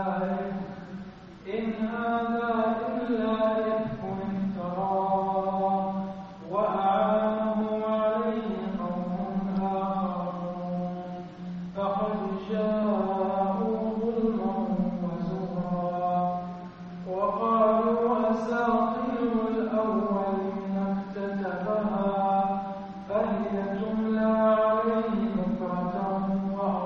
B: إلا إفك افتراه وأعانه عليه قوم آخرون فقد جاءوا ظلما وزورا وقالوا أساطير الأولين اكتتبها فهي تملى عليه بكرة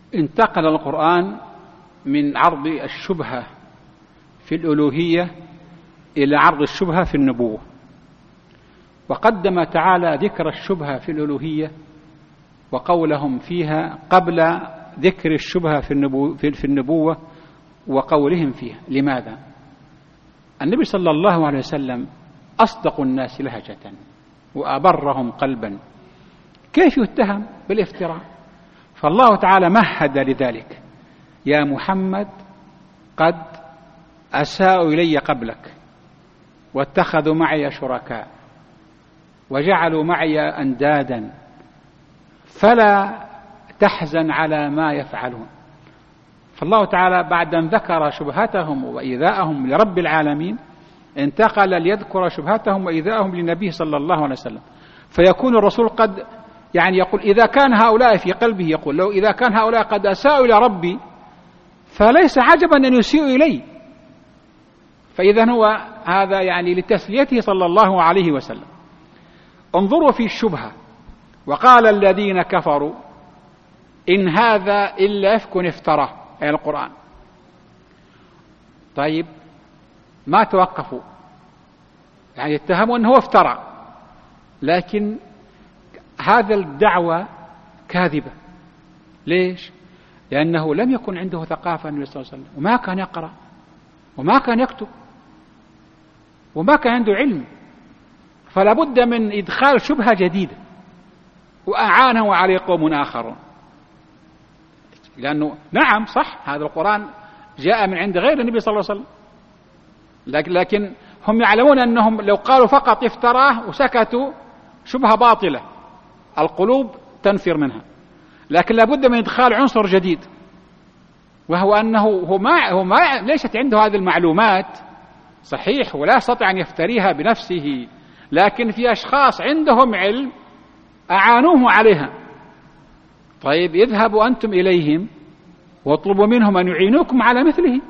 A: انتقل القرآن من عرض الشبهة في الألوهية إلى عرض الشبهة في النبوة، وقدم تعالى ذكر الشبهة في الألوهية وقولهم فيها قبل ذكر الشبهة في النبوة وقولهم فيها. لماذا؟ النبي صلى الله عليه وسلم أصدق الناس لهجة وأبرهم قلبا، كيف يتهم بالافتراء؟ فالله تعالى مهد لذلك: يا محمد قد أساءوا إلي قبلك واتخذوا معي شركاء وجعلوا معي أندادا فلا تحزن على ما يفعلون. فالله تعالى بعد أن ذكر شبهتهم وإيذاءهم لرب العالمين انتقل ليذكر شبهتهم وإيذاءهم للنبي صلى الله عليه وسلم. فيكون الرسول قد يقول إذا كان هؤلاء في قلبه، يقول لو إذا كان هؤلاء قد أساءوا إلى ربي فليس عجبا أن يسيئوا إلي. فإذا هو هذا لتسليته صلى الله عليه وسلم. انظروا في الشبهة: وقال الذين كفروا إن هذا إلا إفك افتراه، أي القرآن. طيب ما توقفوا، اتهموا أنه افترى، لكن هذا الدعوة كاذبة. ليش؟ لأنه لم يكن عنده ثقافة النبي صلى الله عليه وسلم، وما كان يقرأ وما كان يكتب وما كان عنده علم، فلا بد من إدخال شبهة جديدة، وأعانه عليه قوم آخرون. لأنه نعم صح هذا القرآن جاء من عند غير النبي صلى الله عليه وسلم، لكن هم يعلمون أنهم لو قالوا فقط افتراه وسكتوا شبهة باطلة القلوب تنفر منها، لكن لابد من إدخال عنصر جديد، وهو أنه هو ما ليست عنده هذه المعلومات صحيح، ولا يستطيع أن يفتريها بنفسه، لكن في أشخاص عندهم علم أعانوه عليها. طيب اذهبوا أنتم إليهم واطلبوا منهم أن يعينوكم على مثله.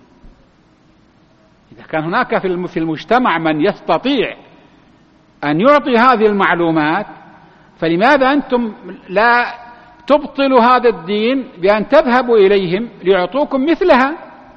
A: إذا كان هناك في المجتمع من يستطيع أن يعطي هذه المعلومات، فلماذا أنتم لا تبطلوا هذا الدين بأن تذهبوا إليهم ليعطوكم مثلها؟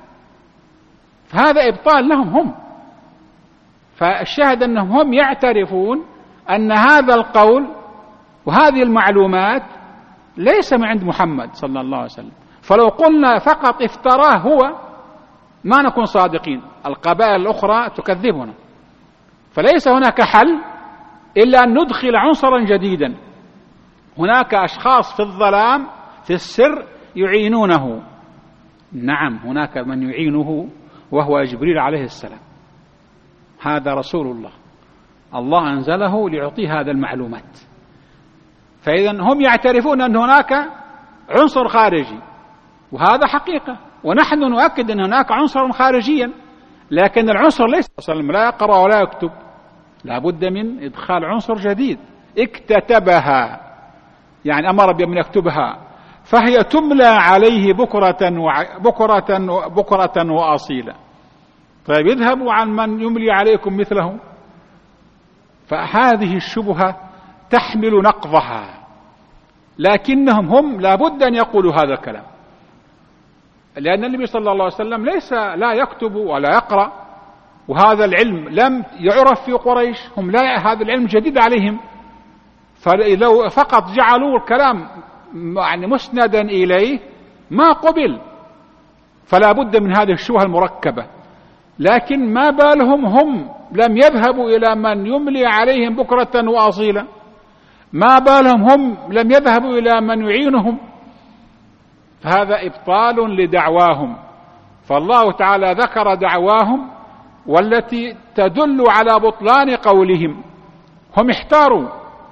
A: فهذا إبطال لهم هم. فالشاهد أنهم هم يعترفون أن هذا القول وهذه المعلومات ليس من عند محمد صلى الله عليه وسلم. فلو قلنا فقط افتراه هو ما نكون صادقين، القبائل الأخرى تكذبنا. فليس هناك حل إلا أن ندخل عنصرا جديدا. هناك أشخاص في الظلام في السر يعينونه، نعم هناك من يعينه وهو جبريل عليه السلام، هذا رسول الله، الله أنزله ليعطيه هذا المعلومات. فإذا هم يعترفون أن هناك عنصر خارجي، وهذا حقيقة، ونحن نؤكد أن هناك عنصر خارجيا، لكن العنصر ليس لا يقرأ ولا يكتب، لا بد من إدخال عنصر جديد. اكتتبها أمر بأن يكتبها، فهي تملى عليه بكرة وأصيلا. طيب اذهبوا عن من يملي عليكم مثله. فهذه الشبهة تحمل نقضها، لكنهم هم لا بد أن يقولوا هذا الكلام، لأن النبي صلى الله عليه وسلم لا يكتب ولا يقرأ، وهذا العلم لم يعرف في قريش، هم هذا العلم جديد عليهم. فلو فقط جعلوا الكلام مسندا إليه ما قبل، فلا بد من هذه الشبهة المركبة. لكن ما بالهم هم لم يذهبوا إلى من يملي عليهم بكرة وأصيلا، ما بالهم هم لم يذهبوا إلى من يعينهم، فهذا إبطال لدعواهم. فالله تعالى ذكر دعواهم والتي تدل على بطلان قولهم. هم احتاروا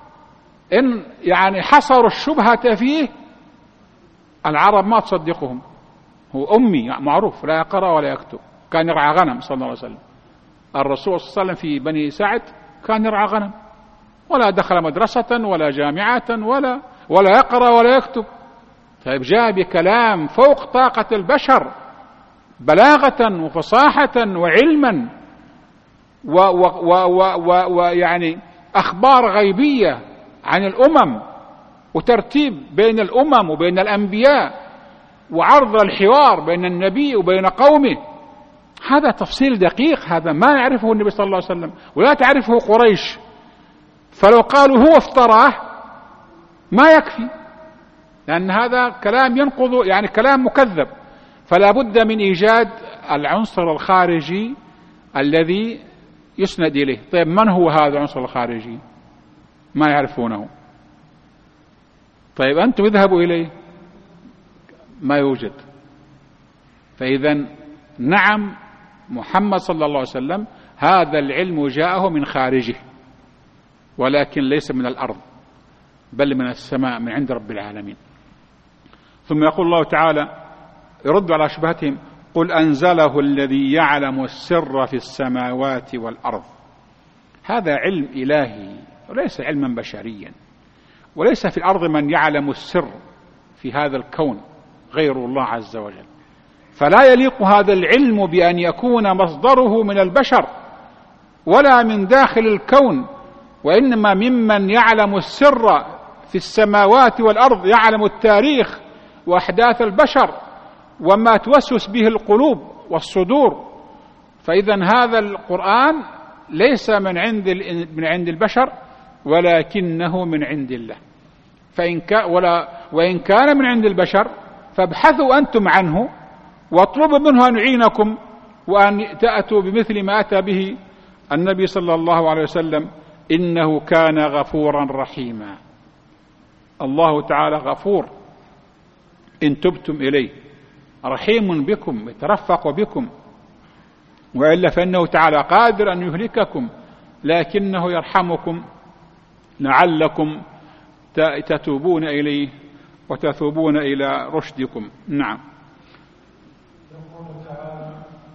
A: إن حصروا الشبهة فيه. العرب ما تصدقهم، هو أمي معروف لا يقرأ ولا يكتب، كان يرعى غنم صلى الله عليه وسلم. الرسول صلى الله عليه وسلم في بني سعد كان يرعى غنم، ولا دخل مدرسة ولا جامعة ولا يقرأ ولا يكتب. طيب جاء بكلام فوق طاقة البشر، بلاغة وفصاحة وعلما أخبار غيبية عن الأمم، وترتيب بين الأمم وبين الأنبياء وعرض الحوار بين النبي وبين قومه، هذا تفصيل دقيق، هذا ما يعرفه النبي صلى الله عليه وسلم ولا تعرفه قريش. فلو قالوا هو افتراه ما يكفي، لأن هذا كلام ينقض، يعني كلام مكذب. فلا بد من إيجاد العنصر الخارجي الذي يسند إليه. طيب من هو هذا العنصر الخارجي؟ ما يعرفونه. طيب أنتم اذهبوا إليه، ما يوجد. فإذا نعم، محمد صلى الله عليه وسلم هذا العلم جاءه من خارجه، ولكن ليس من الأرض بل من السماء، من عند رب العالمين. ثم يقول الله تعالى يرد على شبهتهم: قل أنزله الذي يعلم السر في السماوات والأرض. هذا علم إلهي وليس علما بشريا، وليس في الأرض من يعلم السر في هذا الكون غير الله عز وجل. فلا يليق هذا العلم بأن يكون مصدره من البشر ولا من داخل الكون، وإنما ممن يعلم السر في السماوات والأرض، يعلم التاريخ وأحداث البشر وما توسوس به القلوب والصدور. فإذا هذا القرآن ليس من عند البشر، ولكنه من عند الله. وإن كان من عند البشر فابحثوا أنتم عنه واطلبوا منه أن يعينكم، وأن تأتوا بمثل ما أتى به النبي صلى الله عليه وسلم: إنه كان غفورا رحيما. الله تعالى غفور إن تبتم إليه، رحيم بكم، يترفق بكم، وإلا فإنه تعالى قادر أن يهلككم، لكنه يرحمكم لعلكم تتوبون إليه وتثوبون إلى رشدكم. نعم.
B: يقول تعالى: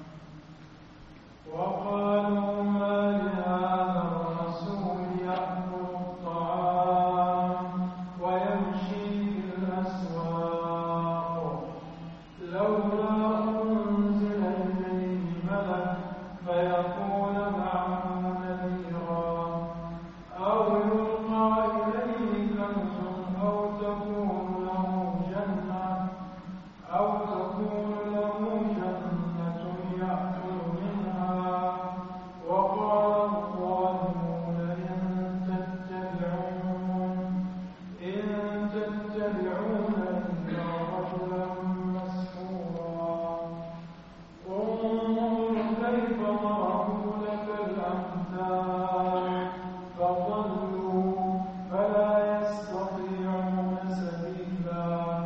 B: وقالوا ما لهذا الرسول يأكل الطعام ويمشي في الأسواق لولا أنزل إليه ملك فيكون معه نذيرا أو يلقى إليه كنز أو تكون له جنة يأكل منها. وقال الظالمون إن تتبعون إلا رجلا مسحورا. انظر كيف ضربوا لك الأمثال فضلوا فلا يستطيعون سبيلا.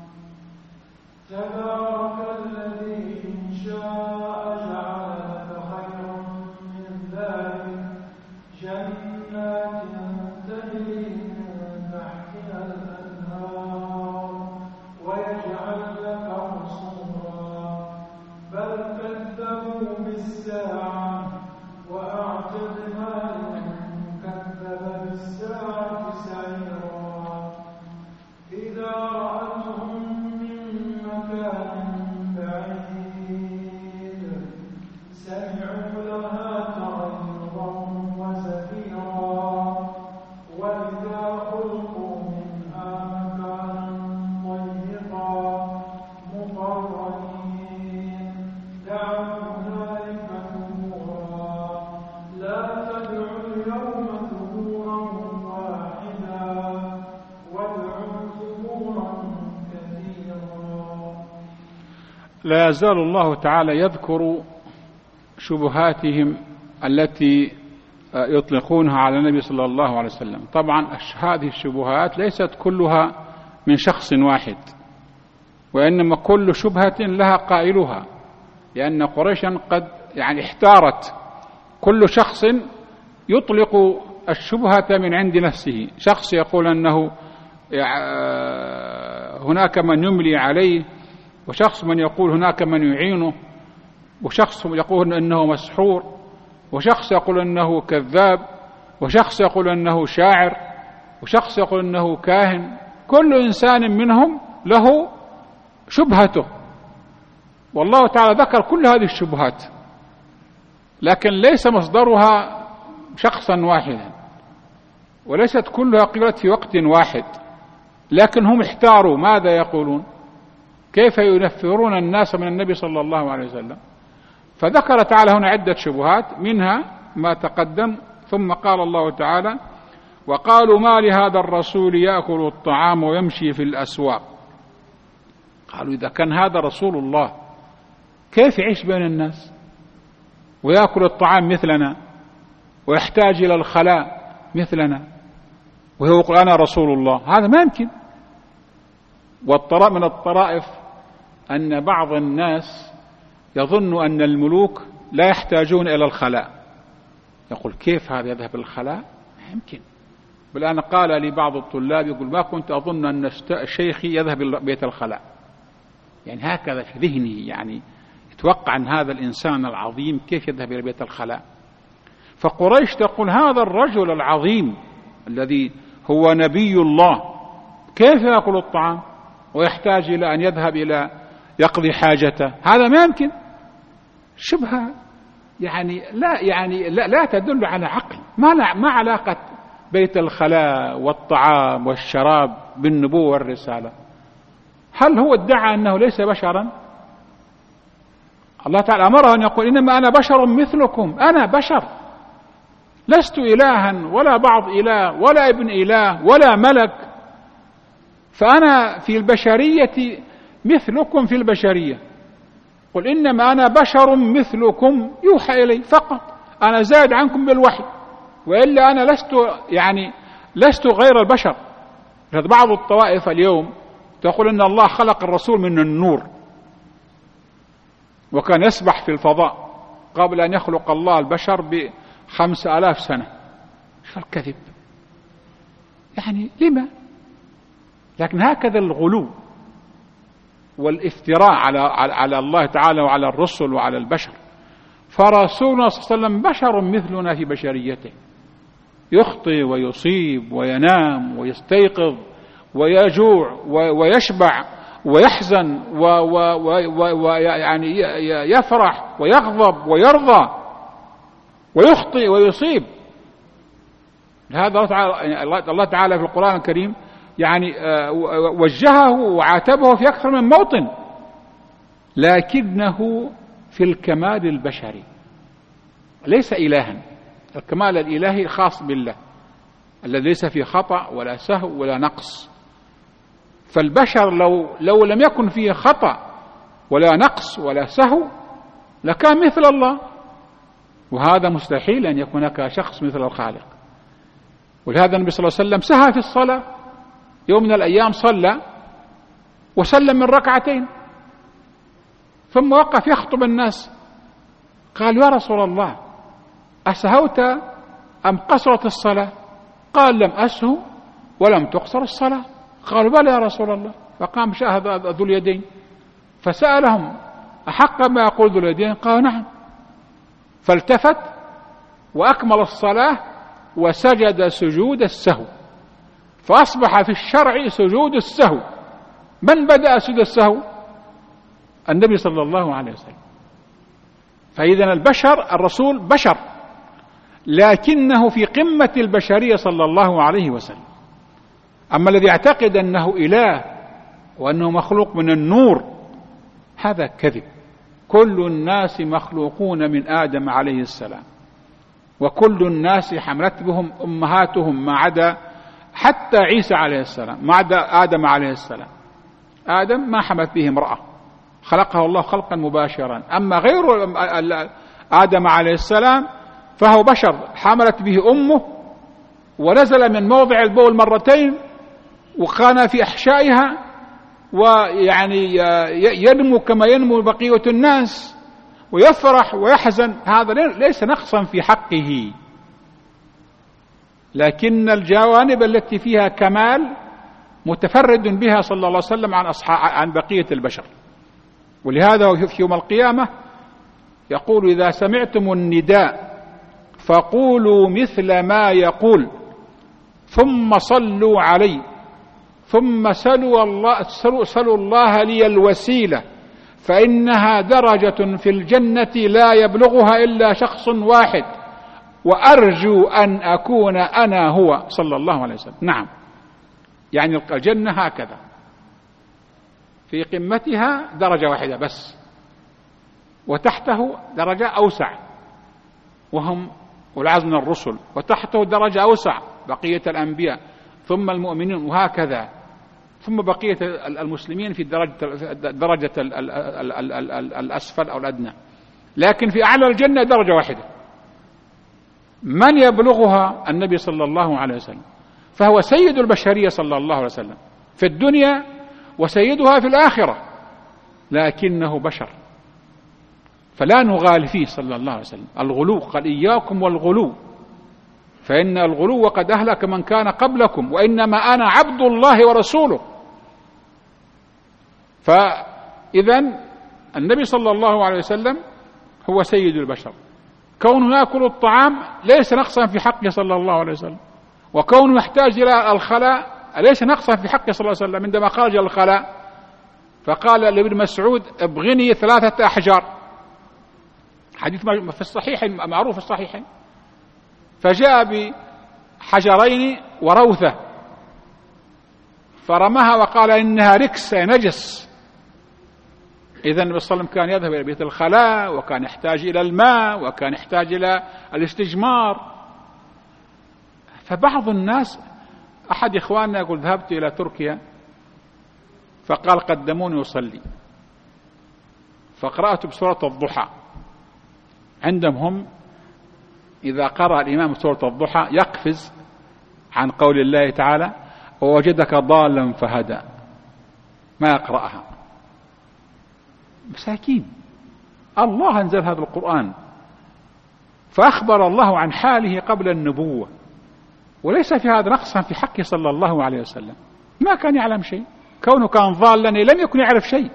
B: تبارك الذي إن شاء جعل لك خيرا من ذلك جنات تجري من تحتها الأنهار ويجعل لك قصورا. بل كذبوا بالساعة وأعتدنا لمن كذب بالساعة سعيرا. إذا رأتهم مكان بعيد سمعوا لها تغيظا وزفيرا. وإذا ألقوا منها مكانا ضيقا مقرنين دعوا هنالك ثبورا. لا تدعوا اليوم ثبورا واحدا وادعوا ثبورا كثيرا.
A: لا يزال الله تعالى يذكر شبهاتهم التي يطلقونها على النبي صلى الله عليه وسلم. طبعا هذه الشبهات ليست كلها من شخص واحد، وإنما كل شبهة لها قائلها، لأن قريشا قد احتارت. كل شخص يطلق الشبهة من عند نفسه. شخص يقول أنه هناك من يملي عليه، وشخص من يقول هناك من يعينه، وشخص يقول أنه مسحور، وشخص يقول أنه كذاب، وشخص يقول أنه شاعر، وشخص يقول أنه كاهن. كل إنسان منهم له شبهته، والله تعالى ذكر كل هذه الشبهات، لكن ليس مصدرها شخصا واحدا، وليست كلها قيلت في وقت واحد، لكن هم احتاروا ماذا يقولون. كيف ينفرون الناس من النبي صلى الله عليه وسلم. فذكر تعالى هنا عدة شبهات، منها ما تقدم. ثم قال الله تعالى: وقالوا ما لهذا الرسول يأكل الطعام ويمشي في الأسواق. قالوا إذا كان هذا رسول الله كيف يعيش بين الناس ويأكل الطعام مثلنا ويحتاج إلى الخلاء مثلنا وهو يقول أنا رسول الله؟ هذا ما يمكن. من الطرائف أن بعض الناس يظن أن الملوك لا يحتاجون إلى الخلاء. يقول كيف هذا يذهب الخلاء؟ ما يمكن. بل أنا قال لي بعض الطلاب يقول ما كنت أظن أن شيخي يذهب بيت الخلاء. يعني هكذا في ذهنه، يعني يتوقع أن هذا الإنسان العظيم كيف يذهب إلى بيت الخلاء. فقريش تقول هذا الرجل العظيم الذي هو نبي الله كيف يأكل الطعام ويحتاج إلى أن يذهب إلى يقضي حاجته؟ هذا ما يمكن. شبهة لا تدل على عقل. ما علاقة بيت الخلاء والطعام والشراب بالنبوة والرسالة؟ هل هو ادعى أنه ليس بشرا؟ الله تعالى أمره أن يقول إنما أنا بشر مثلكم، أنا بشر، لست إلها ولا بعض إله ولا ابن إله ولا ملك، فأنا في البشرية مثلكم في البشرية. قل إنما أنا بشر مثلكم يوحى إلي فقط، أنا زاد عنكم بالوحي، وإلا أنا لست غير البشر. بعض الطوائف اليوم تقول إن الله خلق الرسول من النور وكان يسبح في الفضاء قبل أن يخلق الله البشر ب5,000 سنة. شو الكذب؟ لما؟ لكن هكذا الغلو والافتراء على الله تعالى وعلى الرسل وعلى البشر. فرسولنا صلى الله عليه وسلم بشر مثلنا في بشريته، يخطئ ويصيب وينام ويستيقظ ويجوع ويشبع ويحزن يفرح ويغضب ويرضى ويخطئ ويصيب. هذا الله تعالى في القرآن الكريم وجهه وعاتبه في أكثر من موطن، لكنه في الكمال البشري ليس إلها. الكمال الإلهي خاص بالله الذي ليس فيه خطأ ولا سهو ولا نقص. فالبشر لو لم يكن فيه خطأ ولا نقص ولا سهو لكان مثل الله، وهذا مستحيل أن يكون هناك شخص مثل الخالق. ولهذا النبي صلى الله عليه وسلم سهى في الصلاة، يوم من الأيام صلى وسلم من ركعتين ثم وقف يخطب الناس. قال يا رسول الله أسهوت أم قصرت الصلاة؟ قال لم أسهو ولم تقصر الصلاة. قالوا بلى يا رسول الله. فقام شاهد ذو اليدين فسألهم أحق ما يقول ذو اليدين؟ قالوا نعم. فالتفت وأكمل الصلاة وسجد سجود السهو، فأصبح في الشرع سجود السهو. من بدأ سجود السهو؟ النبي صلى الله عليه وسلم. فإذا الرسول بشر، لكنه في قمة البشرية صلى الله عليه وسلم. أما الذي يعتقد أنه إله وأنه مخلوق من النور هذا كذب. كل الناس مخلوقون من آدم عليه السلام، وكل الناس حملت بهم أمهاتهم ما عدا حتى عيسى عليه السلام، ما عدا آدم عليه السلام. آدم ما حملت به امرأة، خلقه الله خلقا مباشرا. أما غير آدم عليه السلام فهو بشر حملت به أمه ونزل من موضع البول مرتين وكان في أحشائها، ينمو كما ينمو بقية الناس ويفرح ويحزن. هذا ليس نقصا في حقه، لكن الجوانب التي فيها كمال متفرد بها صلى الله عليه وسلم عن بقية البشر. ولهذا في يوم القيامة يقول إذا سمعتم النداء فقولوا مثل ما يقول ثم صلوا علي ثم سلوا الله لي الوسيلة فإنها درجة في الجنة لا يبلغها إلا شخص واحد وأرجو أن أكون أنا هو صلى الله عليه وسلم. نعم، الجنة هكذا في قمتها درجة واحدة بس، وتحته درجة أوسع وهم والعزم من الرسل، وتحته درجة أوسع بقية الأنبياء، ثم المؤمنين، وهكذا، ثم بقية المسلمين في درجة الأسفل أو الأدنى. لكن في أعلى الجنة درجة واحدة، من يبلغها؟ النبي صلى الله عليه وسلم، فهو سيد البشرية صلى الله عليه وسلم في الدنيا وسيدها في الآخرة، لكنه بشر فلا نغال فيه صلى الله عليه وسلم. الغلو، قال إياكم والغلو فإن الغلو قد أهلك من كان قبلكم وإنما أنا عبد الله ورسوله. فإذا النبي صلى الله عليه وسلم هو سيد البشر، كونه يأكل الطعام ليس نقصا في حقه صلى الله عليه وسلم، وكونه يحتاج إلى الخلاء ليس نقصا في حقه صلى الله عليه وسلم. عندما خرج الخلاء فقال لابن مسعود ابغني 3 أحجار، حديث في الصحيحين معروف في الصحيحين، فجاء بحجرين وروثة فرماها وقال إنها ركس نجس. إذن النبي صلى الله عليه وسلم كان يذهب إلى بيت الخلاء، وكان يحتاج إلى الماء، وكان يحتاج إلى الاستجمار. فبعض الناس، أحد إخواننا يقول ذهبت إلى تركيا فقال قدموني أصلي، فقرأت بسورة الضحى. عندهم هم إذا قرأ الإمام سورة الضحى يقفز عن قول الله تعالى ووجدك ضالا فهدى، ما يقرأها. مساكين، الله أنزل هذا القرآن فأخبر الله عن حاله قبل النبوة، وليس في هذا نقصا في حقه صلى الله عليه وسلم. ما كان يعلم شيء، كونه كان ضالا لم يكن يعرف شيء.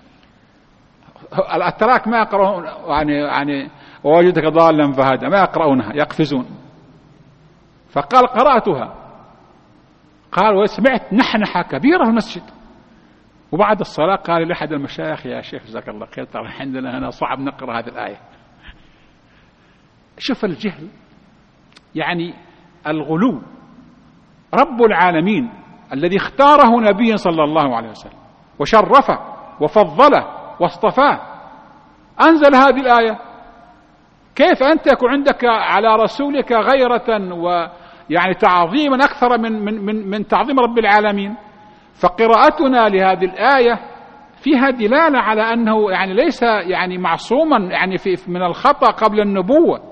A: الأتراك ما يقرؤون يعني ووجدك ضالا فهدى، ما يقرؤونها، يقفزون. فقال قرأتها، قال وسمعت نحنحة كبيرة في المسجد، وبعد الصلاة قال لأحد المشايخ يا شيخ جزاك الله خير ترى عندنا هنا صعب نقرأ هذه الآية. شوف الجهل، يعني الغلو. رب العالمين الذي اختاره نبيا صلى الله عليه وسلم وشرفه وفضله واصطفاه أنزل هذه الآية، كيف أنت يكون عندك على رسولك غيرة ويعني تعظيما أكثر من تعظيم رب العالمين؟ فقراءتنا لهذه الآية فيها دلالة على أنه يعني ليس يعني معصوما يعني من الخطأ قبل النبوة،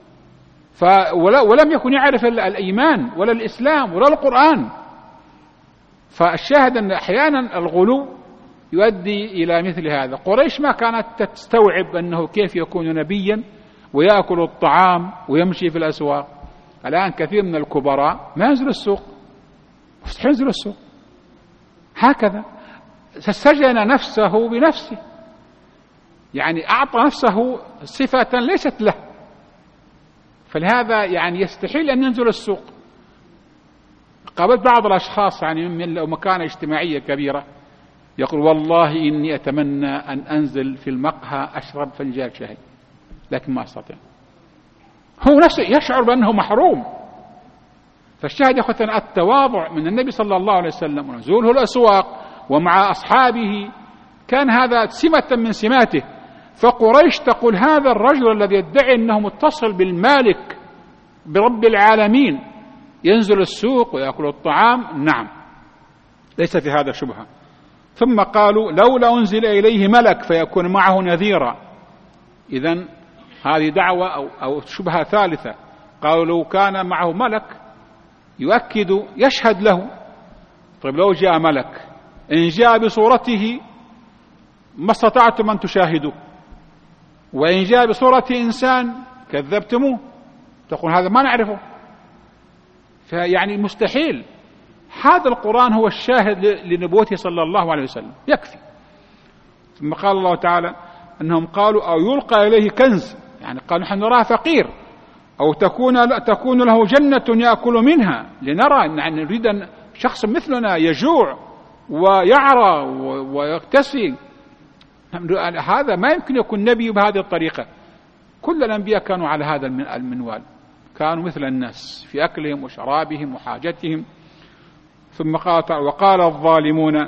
A: ولم يكن يعرف الإيمان ولا الإسلام ولا القرآن. فالشاهد أن أحيانا الغلو يؤدي إلى مثل هذا. قريش ما كانت تستوعب أنه كيف يكون نبيا ويأكل الطعام ويمشي في الأسواق. الآن كثير من الكبراء ما ينزل السوق، مستحيل ينزل السوق، هكذا سجن نفسه بنفسه، يعني أعطى نفسه صفة ليست له، فلهذا يعني يستحيل أن ينزل السوق. قابلت بعض الأشخاص يعني من مكانة اجتماعية كبيرة يقول والله إني أتمنى أن أنزل في المقهى أشرب فنجان شاي لكن ما أستطيع. هو نفسه يشعر بأنه محروم. فالشاهد يا أخوتنا التواضع من النبي صلى الله عليه وسلم ونزوله الأسواق ومع أصحابه كان هذا سمة من سماته. فقريش تقول هذا الرجل الذي يدعي أنه متصل بالمالك برب العالمين ينزل السوق ويأكل الطعام، نعم ليس في هذا شبهة. ثم قالوا لولا أنزل إليه ملك فيكون معه نذيرا. إذن هذه دعوة أو شبهة ثالثة. قالوا لو كان معه ملك يؤكد يشهد له. طيب لو جاء ملك إن جاء بصورته ما استطعتم أن تشاهدوا، وإن جاء بصورة إنسان كذبتموه، تقول هذا ما نعرفه. فيعني مستحيل. هذا القرآن هو الشاهد لنبوته صلى الله عليه وسلم يكفي. ثم قال الله تعالى أنهم قالوا أو يلقى إليه كنز، يعني قالوا نحن نراه فقير، أو تكون له جنة يأكل منها لنرى أن نريد أن شخص مثلنا يجوع ويعرى ويغتسل. هذا ما يمكن يكون نبي بهذه الطريقة. كل الأنبياء كانوا على هذا المنوال، كانوا مثل الناس في أكلهم وشرابهم وحاجتهم. ثم قال وقال الظالمون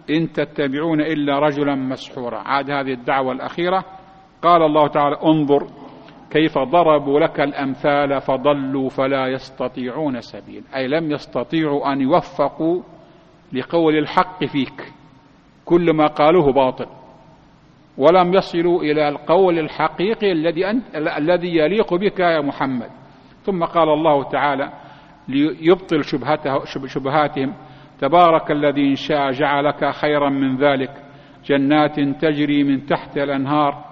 A: إن تتبعون إلا رجلا مسحورا. عاد هذه الدعوة الأخيرة. قال الله تعالى انظر كيف ضربوا لك الأمثال فضلوا فلا يستطيعون سبيل، أي لم يستطيعوا أن يوفقوا لقول الحق فيك، كل ما قالوه باطل، ولم يصلوا إلى القول الحقيقي الذي يليق بك يا محمد. ثم قال الله تعالى ليبطل شبهاتهم تبارك الذي إن شاء جعلك خيرا من ذلك جنات تجري من تحت الأنهار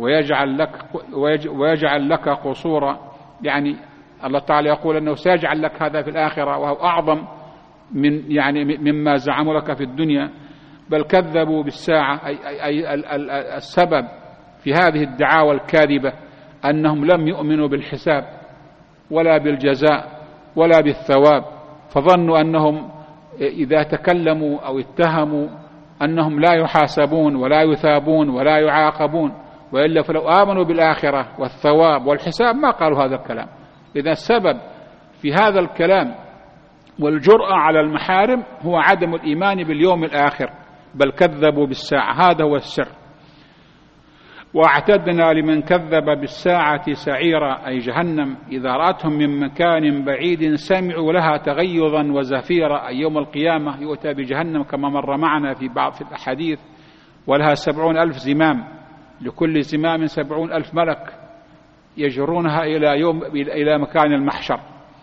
A: ويجعل لك قصورا. يعني الله تعالى يقول أنه سيجعل لك هذا في الآخرة وهو أعظم مما زعموا لك في الدنيا. بل كذبوا بالساعة، أي السبب في هذه الدعاوى الكاذبة أنهم لم يؤمنوا بالحساب ولا بالجزاء ولا بالثواب، فظنوا أنهم إذا تكلموا أو اتهموا أنهم لا يحاسبون ولا يثابون ولا يعاقبون، وإلا فلو آمنوا بالآخرة والثواب والحساب ما قالوا هذا الكلام. إذا السبب في هذا الكلام والجرأة على المحارم هو عدم الإيمان باليوم الآخر، بل كذبوا بالساعة، هذا هو السر. واعتدنا لمن كذب بالساعة سعيرا، أي جهنم، إذا رأتهم من مكان بعيد سمعوا لها تغيظا وزفيرا، أي يوم القيامة يؤتى بجهنم كما مر معنا في بعض الأحاديث، ولها 70,000 زمام، لكل زمام 70,000 ملك يجرونها إلى مكان المحشر.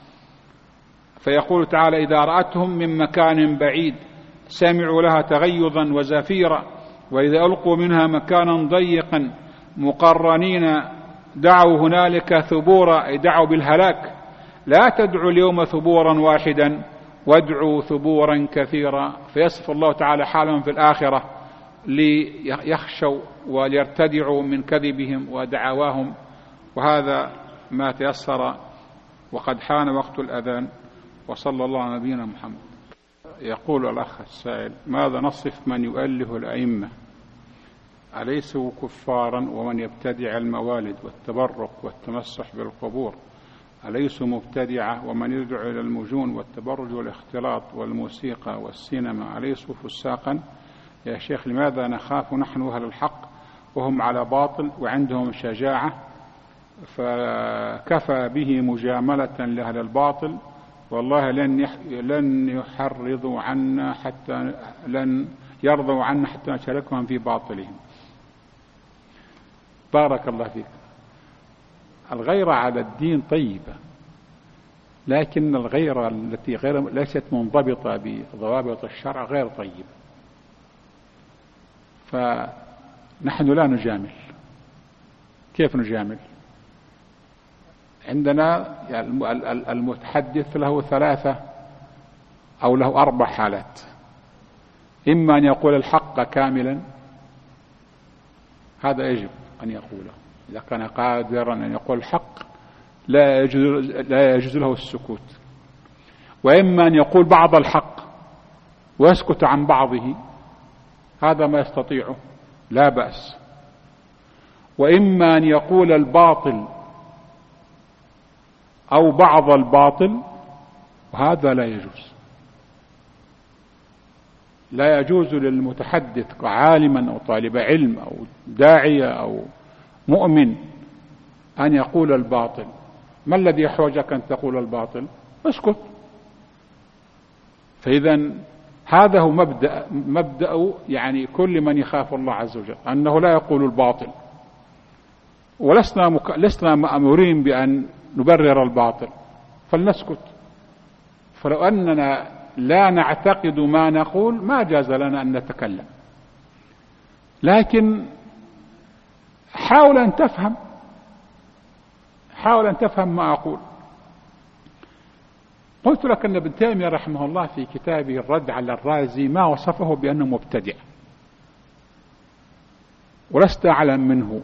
A: فيقول تعالى إذا رأتهم من مكان بعيد سمعوا لها تغيظا وزفيرا، وإذا ألقوا منها مكانا ضيقا مقرنين دعوا هنالك ثبورا، أي دعوا بالهلاك، لا تدعوا اليوم ثبورا واحدا وادعوا ثبورا كثيرا. فيصف الله تعالى حالهم في الآخرة ليخشوا وليرتدعوا من كذبهم ودعواهم. وهذا ما تيسر، وقد حان وقت الأذان، وصلى الله على نبينا محمد. يقول الأخ السائل ماذا نصف من يؤله الأئمة؟ أليسوا كفارا؟ ومن يبتدع الموالد والتبرك والتمسح بالقبور أليسوا مبتدعة؟ ومن يدعو إلى المجون والتبرج والاختلاط والموسيقى والسينما أليسوا فساقا؟ يا شيخ لماذا نخاف نحن أهل الحق وهم على باطل وعندهم شجاعة؟ فكفى به مجاملة لأهل الباطل، والله لن يحرضوا عنا حتى لن يرضوا عنا حتى نشاركهم في باطلهم. بارك الله فيك. الغيرة على الدين طيبة، لكن الغيرة التي ليست منضبطة بضوابط الشرع غير طيبة. فنحن لا نجامل. كيف نجامل؟ عندنا المتحدث له 3 أو له 4 حالات: إما أن يقول الحق كاملا، هذا يجب أن يقوله إذا كان قادرا أن يقول الحق، لا يجوز له السكوت. وإما أن يقول بعض الحق ويسكت عن بعضه، هذا ما يستطيعه لا بأس. وإما أن يقول الباطل أو بعض الباطل، وهذا لا يجوز. لا يجوز للمتحدث عالما أو طالب علم أو داعية أو مؤمن أن يقول الباطل. ما الذي يحوجك أن تقول الباطل؟ اسكت. فإذا هذا هو مبدأ يعني كل من يخاف الله عز وجل، أنه لا يقول الباطل. ولسنا مأمورين بأن نبرر الباطل، فلنسكت. فلو أننا لا نعتقد ما نقول ما جاز لنا أن نتكلم. لكن حاول أن تفهم ما أقول. قلت لك أن ابن تيمية رحمه الله في كتابه الرد على الرازي ما وصفه بأنه مبتدع، ولست أعلم منه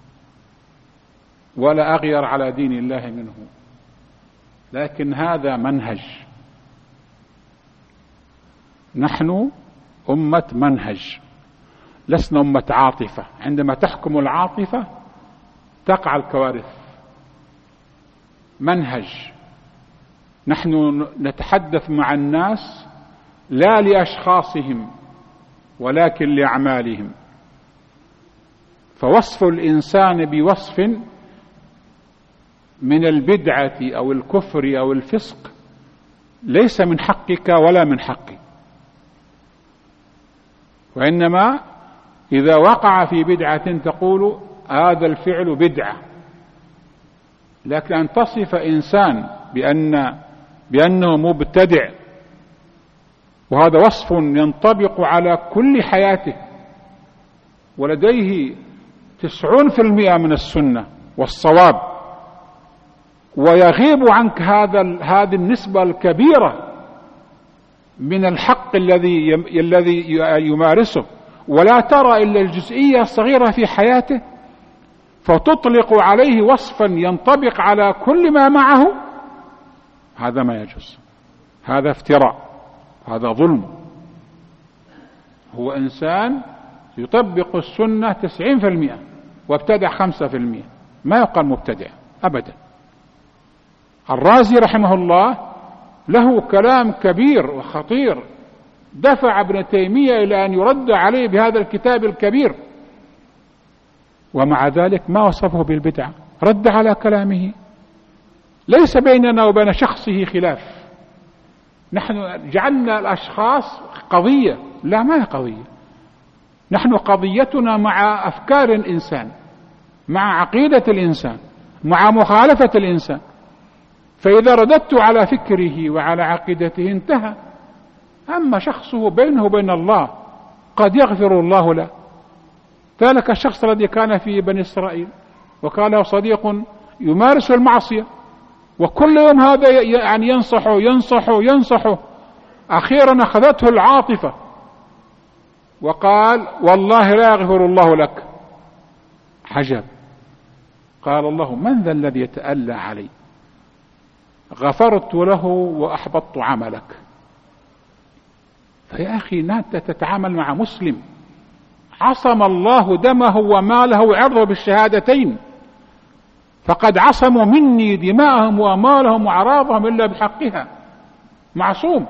A: ولا أغير على دين الله منه، لكن هذا منهج. نحن أمة منهج، لسنا أمة عاطفة. عندما تحكم العاطفة تقع الكوارث. منهج. نحن نتحدث مع الناس لا لأشخاصهم ولكن لأعمالهم. فوصف الإنسان بوصف من البدعة أو الكفر أو الفسق ليس من حقك ولا من حقي، وإنما إذا وقع في بدعة تقول هذا الفعل بدعة. لكن أن تصف إنسان بأنه مبتدع، وهذا وصف ينطبق على كل حياته ولديه 90% من السنة والصواب، ويغيب عنك هذه النسبة الكبيرة من الحق الذي يمارسه، ولا ترى إلا الجزئية الصغيرة في حياته، فتطلق عليه وصفا ينطبق على كل ما معه، هذا ما يجوز، هذا افتراء، هذا ظلم. هو إنسان يطبق السنة 90% وابتدع 5%، ما يقال مبتدع أبدا. الرازي رحمه الله له كلام كبير وخطير دفع ابن تيمية إلى أن يرد عليه بهذا الكتاب الكبير، ومع ذلك ما وصفه بالبدعة، رد على كلامه. ليس بيننا وبين شخصه خلاف، نحن جعلنا الأشخاص قضية، لا ما هي قضية، نحن قضيتنا مع أفكار الإنسان، مع عقيدة الإنسان، مع مخالفة الإنسان. فإذا رددت على فكره وعلى عقيدته انتهى. أما شخصه بينه وبين الله قد يغفر الله له. ذلك الشخص الذي كان في بني إسرائيل وكان له صديق يمارس المعصية، وكل يوم هذا يعني ينصحه، أخيرا أخذته العاطفة وقال والله لا يغفر الله لك. عجب، قال الله من ذا الذي يتألى علي؟ غفرت له وأحبطت عملك. فيا أخي أنت تتعامل مع مسلم عصم الله دمه وماله وعرضه بالشهادتين، فقد عصموا مني دماءهم وأموالهم وأعراضهم إلا بحقها، معصوم،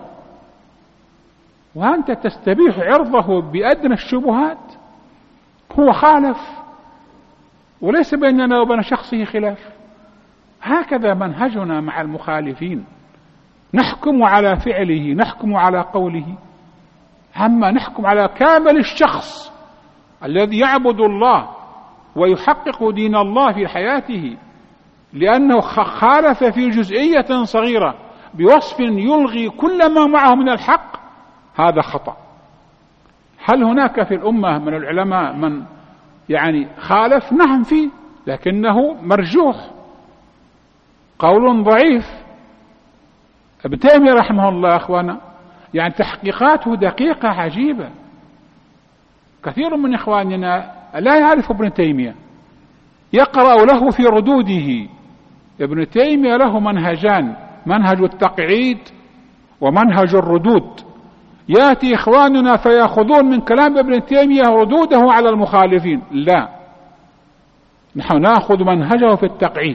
A: وأنت تستبيح عرضه بأدنى الشبهات. هو خالف وليس بيننا وبين شخصه خلاف. هكذا منهجنا مع المخالفين، نحكم على فعله، نحكم على قوله، أما نحكم على كامل الشخص الذي يعبد الله ويحقق دين الله في حياته لأنه خالف في جزئية صغيرة بوصف يلغي كل ما معه من الحق، هذا خطأ. هل هناك في الأمة من العلماء من يعني خالف؟ نعم فيه، لكنه مرجوح، قول ضعيف. ابن تيمية رحمه الله أخوانا يعني تحقيقاته دقيقة عجيبة. كثير من إخواننا لا يعرف ابن تيمية، يقرأ له في ردوده. ابن تيمية له منهجان، منهج التقعيد ومنهج الردود. يأتي إخواننا فيأخذون من كلام ابن تيمية ردوده على المخالفين، لا، نحن نأخذ منهجه في التقعيد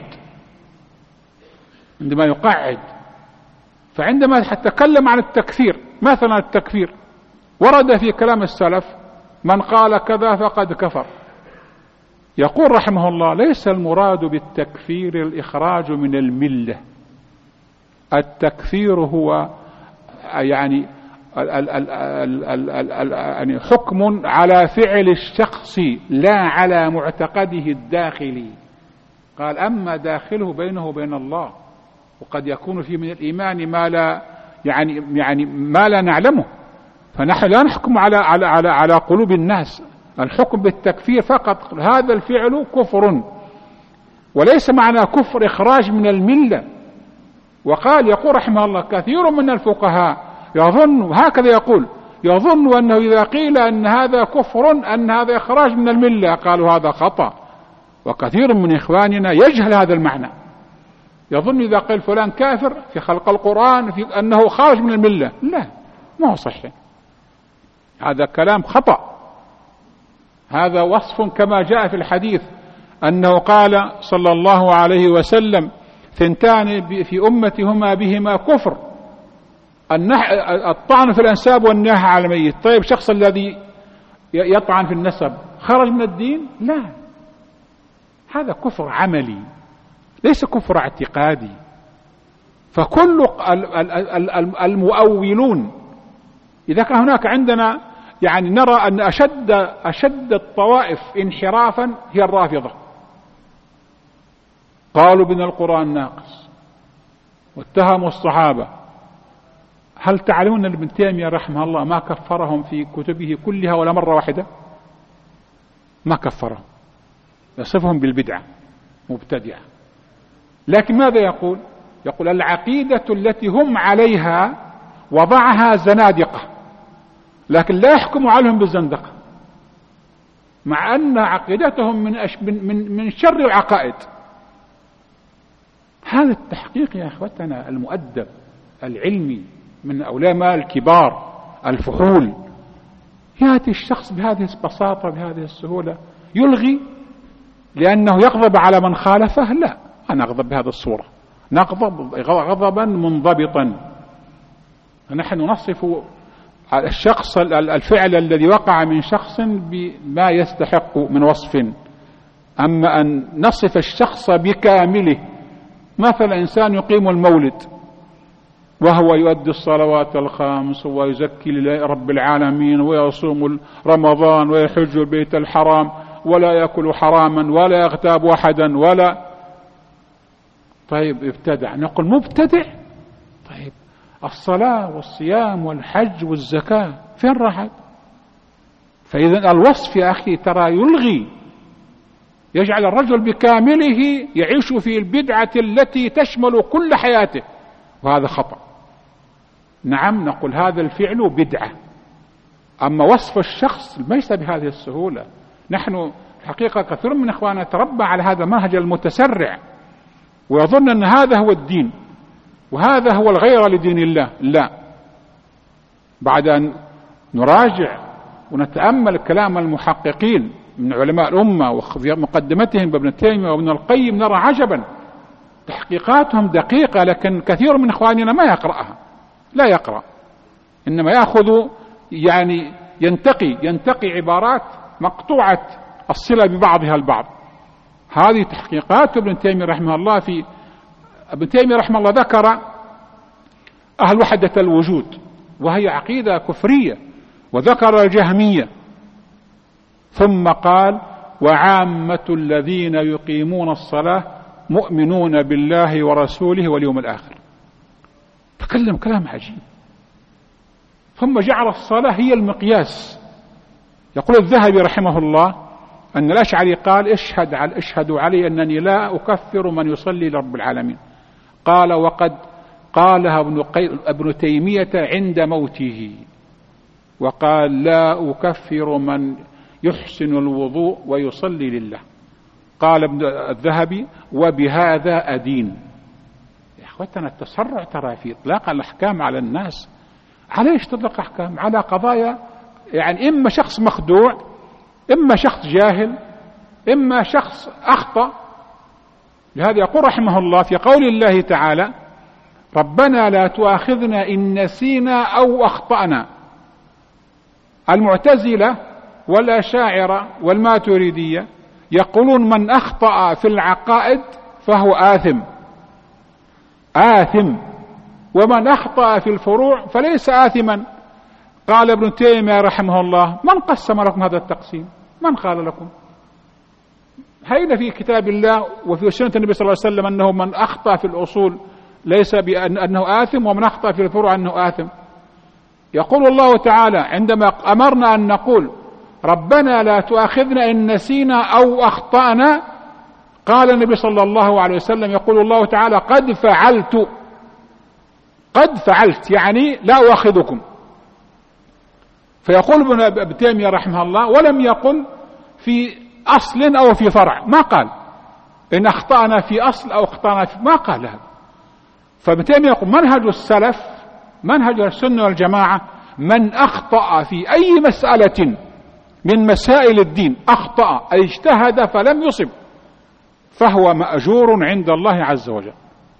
A: عندما يقعد. فعندما تتكلم عن التكفير، مثلا التكفير ورد في كلام السلف من قال كذا فقد كفر. يقول رحمه الله ليس المراد بالتكفير الإخراج من الملة، التكفير هو يعني حكم على فعل الشخص لا على معتقده الداخلي. قال أما داخله بينه وبين الله، وقد يكون فيه من الإيمان ما لا يعني ما لا نعلمه، فنحن لا نحكم على قلوب الناس. الحكم بالتكفير فقط هذا الفعل كفر، وليس معنى كفر إخراج من الملة. وقال يقول رحمه الله كثير من الفقهاء يظن هكذا، يظن أنه إذا قيل أن هذا كفر أن هذا إخراج من الملة، قالوا هذا خطأ. وكثير من إخواننا يجهل هذا المعنى، يظن إذا قيل فلان كافر في خلق القرآن في أنه خارج من الملة، لا، ما هو صحيح، هذا كلام خطأ. هذا وصف كما جاء في الحديث أنه قال صلى الله عليه وسلم ثنتان في أمتي هما بهما كفر، الطعن في الأنساب والنهي على الميت. طيب شخص الذي يطعن في النسب خرج من الدين؟ لا، هذا كفر عملي ليس كفر اعتقادي. فكل المؤولون، إذا كان هناك عندنا يعني نرى أن أشد الطوائف انحرافا هي الرافضة، قالوا بأن القرآن ناقص واتهموا الصحابة. هل تعلمون أن ابن تيمية رحمه الله ما كفرهم في كتبه كلها ولا مرة واحدة؟ ما كفرهم، يصفهم بالبدعة مبتدعة. لكن ماذا يقول؟ يقول العقيدة التي هم عليها وضعها زنادقة، لكن لا يحكم عليهم بالزندقة، مع أن عقيدتهم من شر العقائد. هذا التحقيق يا أخوتنا المؤدب العلمي من علماء الكبار الفحول. يأتي الشخص بهذه البساطة بهذه السهولة يلغي لأنه يغضب على من خالفه؟ لا، أنا أغضب بهذه الصورة، نغضب غضبا منضبطا. نحن نصف الشخص الفعل الذي وقع من شخص بما يستحق من وصف، أما أن نصف الشخص بكامله. مثلا إنسان يقيم المولد وهو يؤدي الصلوات الخمس ويزكي لرب العالمين ويصوم رمضان ويحج البيت الحرام ولا يأكل حراما ولا يغتاب أحدا ولا، طيب ابتدع، نقول مبتدع. طيب الصلاة والصيام والحج والزكاة فين راحت؟ فإذا الوصف يا أخي ترى يلغي، يجعل الرجل بكامله يعيش في البدعة التي تشمل كل حياته، وهذا خطأ. نعم نقول هذا الفعل بدعة، أما وصف الشخص ليس بهذه السهولة. نحن حقيقة كثير من إخواننا تربى على هذا المنهج المتسرع ويظن أن هذا هو الدين وهذا هو الغير لدين الله. لا، بعد أن نراجع ونتأمل كلام المحققين من علماء الأمة وفي مقدمتهم بابن تيمية وابن القيم نرى عجبا، تحقيقاتهم دقيقة، لكن كثير من إخواننا ما يقرأها، لا يقرأ، إنما يأخذ يعني ينتقي عبارات مقطوعة الصلة ببعضها البعض. هذه تحقيقات ابن تيمية رحمه الله. ابن تيمية رحمه الله ذكر أهل وحدة الوجود وهي عقيدة كفرية، وذكر الجهمية، ثم قال وعامة الذين يقيمون الصلاة مؤمنون بالله ورسوله واليوم الآخر. تكلم كلام عجيب، ثم جعل الصلاة هي المقياس. يقول الذهبي رحمه الله أن الأشعري قال اشهدوا علي أنني لا أكفر من يصلي لرب العالمين. قال وقد قالها ابن تيمية عند موته، وقال لا أكفر من يحسن الوضوء ويصلي لله. قال ابن الذهبي وبهذا أدين. يا أخوتنا التسرع ترى في إطلاق الأحكام على الناس. على ايش تطلق أحكام؟ على قضايا يعني إما شخص مخدوع، إما شخص جاهل، إما شخص أخطأ. لهذا يقول رحمه الله في قول الله تعالى ربنا لا تؤاخذنا إن نسينا أو أخطأنا. المعتزلة والأشاعرة والماتريدية يقولون من أخطأ في العقائد فهو آثم، ومن أخطأ في الفروع فليس آثما. قال ابن تيمية رحمه الله من قسم لكم هذا التقسيم؟ من قال لكم؟ هين في كتاب الله وفي سنة النبي صلى الله عليه وسلم أنه من أخطأ في الأصول ليس بأنه آثم، ومن أخطأ في الفروع أنه آثم. يقول الله تعالى عندما أمرنا أن نقول ربنا لا تؤاخذنا إن نسينا أو أخطأنا، قال النبي صلى الله عليه وسلم يقول الله تعالى قد فعلت يعني لا أؤاخذكم. فيقول ابن تيمية رحمه الله ولم يقل في أصل أو في فرع، ما قال إن أخطأنا في أصل أو أخطأنا في، ما قال هذا. فابن تيمية يقول منهج السلف منهج السنة والجماعة من أخطأ في أي مسألة من مسائل الدين، أخطأ أي اجتهد فلم يصب، فهو مأجور عند الله عز وجل.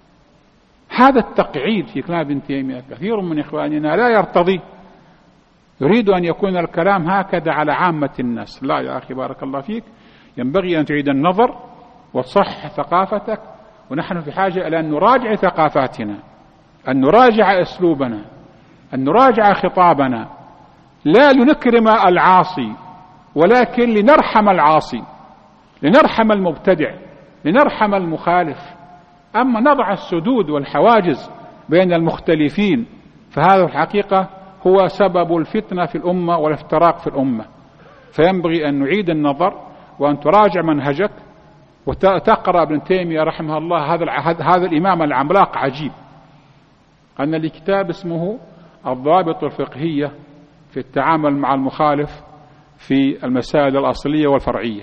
A: هذا التقعيد في كلام ابن تيمية كثير من إخواننا لا يرتضي، يريد أن يكون الكلام هكذا على عامة الناس. لا يا أخي بارك الله فيك، ينبغي أن تعيد النظر وتصحح ثقافتك، ونحن في حاجة إلى أن نراجع ثقافاتنا، أن نراجع أسلوبنا، أن نراجع خطابنا، لا لنكرم العاصي ولكن لنرحم العاصي، لنرحم المبتدع، لنرحم المخالف. أما نضع السدود والحواجز بين المختلفين فهذا الحقيقة هو سبب الفتنة في الأمة والافتراق في الأمة. فينبغي أن نعيد النظر وأن تراجع منهجك وتقرأ ابن تيمية رحمه الله. هذا الإمام العملاق عجيب، أن لكتاب اسمه الضوابط الفقهية في التعامل مع المخالف في المسائل الأصلية والفرعية.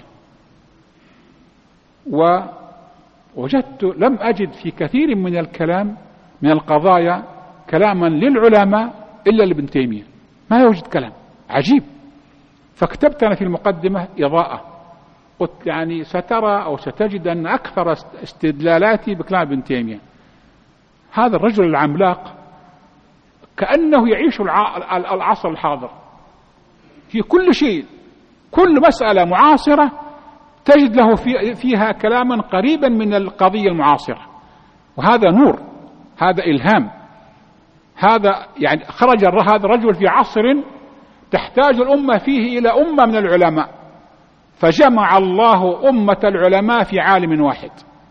A: ووجدت لم أجد في كثير من الكلام من القضايا كلاما للعلماء إلا لابن تيمية، ما يوجد كلام عجيب. فكتبت أنا في المقدمة إضاءة، قلت يعني سترى أو ستجد أن أكثر استدلالاتي بكلام ابن تيمية. هذا الرجل العملاق كأنه يعيش العصر الحاضر في كل شيء، كل مسألة معاصرة تجد له فيها كلاما قريبا من القضية المعاصرة. وهذا نور، هذا إلهام، هذا يعني خرج هذا الرجل في عصر تحتاج الأمة فيه إلى أمة من العلماء، فجمع الله أمة العلماء في عالم واحد،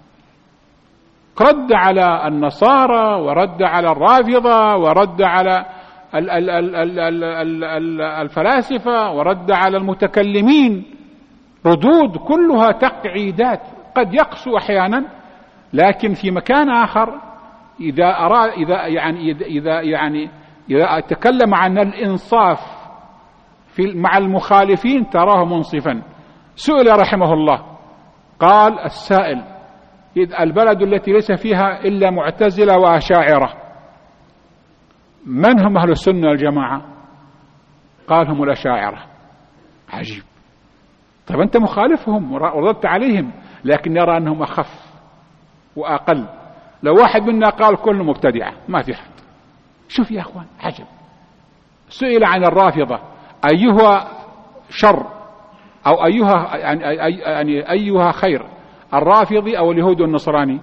A: رد على النصارى ورد على الرافضة ورد على الفلاسفة ورد على المتكلمين، ردود كلها تقعيدات قد يقسو أحيانا، لكن في مكان آخر إذا تكلم عن الإنصاف مع المخالفين تراه منصفا. سئل رحمه الله قال السائل: إذ البلد التي ليس فيها إلا معتزلة وأشاعرة من هم أهل السنة والجماعة؟ قال هم الأشاعرة. عجيب. طيب أنت مخالفهم وردت عليهم، لكن يرى أنهم أخف وأقل. لو واحد منا قال كل مبتدعة ما في حد. شوف يا أخوان عجب. سئل عن الرافضة أيها شر أو أيها خير، الرافضي أو اليهود والنصراني؟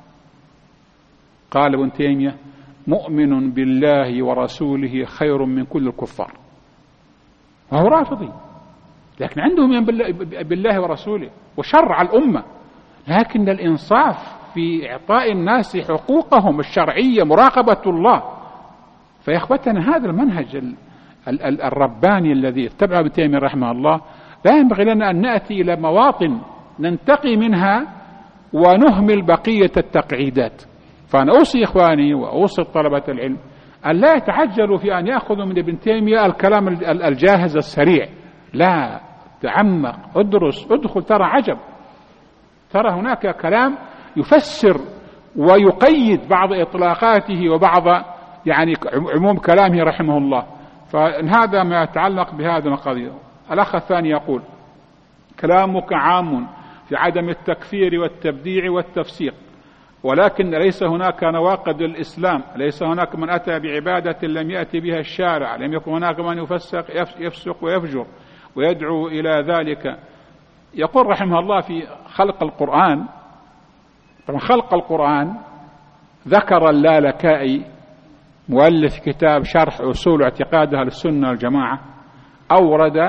A: قال ابن تيمية: مؤمن بالله ورسوله خير من كل الكفار. وهو رافضي لكن عندهم من بالله ورسوله وشرع الأمة، لكن الإنصاف في إعطاء الناس حقوقهم الشرعية، مراقبة الله. فيا إخوتنا هذا المنهج الرباني الذي اتبعه ابن تيمية رحمه الله، لا ينبغي لنا أن نأتي إلى مواطن ننتقي منها ونهمل بقية التقعيدات. فأنا أوصي إخواني وأوصي طلبة العلم أن لا يتعجلوا في أن يأخذوا من ابن تيمية الكلام الجاهز السريع، لا، تعمق، ادرس، ادخل، ترى عجب، ترى هناك كلام يفسر ويقيد بعض إطلاقاته وبعض يعني عموم كلامه رحمه الله. فهذا ما يتعلق بهذا القضية. الأخ الثاني يقول: كلامك عام في عدم التكفير والتبديع والتفسيق، ولكن ليس هناك نواقض الإسلام، ليس هناك من أتى بعبادة لم يأتي بها الشارع، لم يكن هناك من يفسق ويفجر ويدعو إلى ذلك. يقول رحمه الله في خلق القرآن، طبعا خلق القرآن ذكر اللالكائي مؤلف كتاب شرح أصول اعتقاد أهل السنة والجماعة، أورد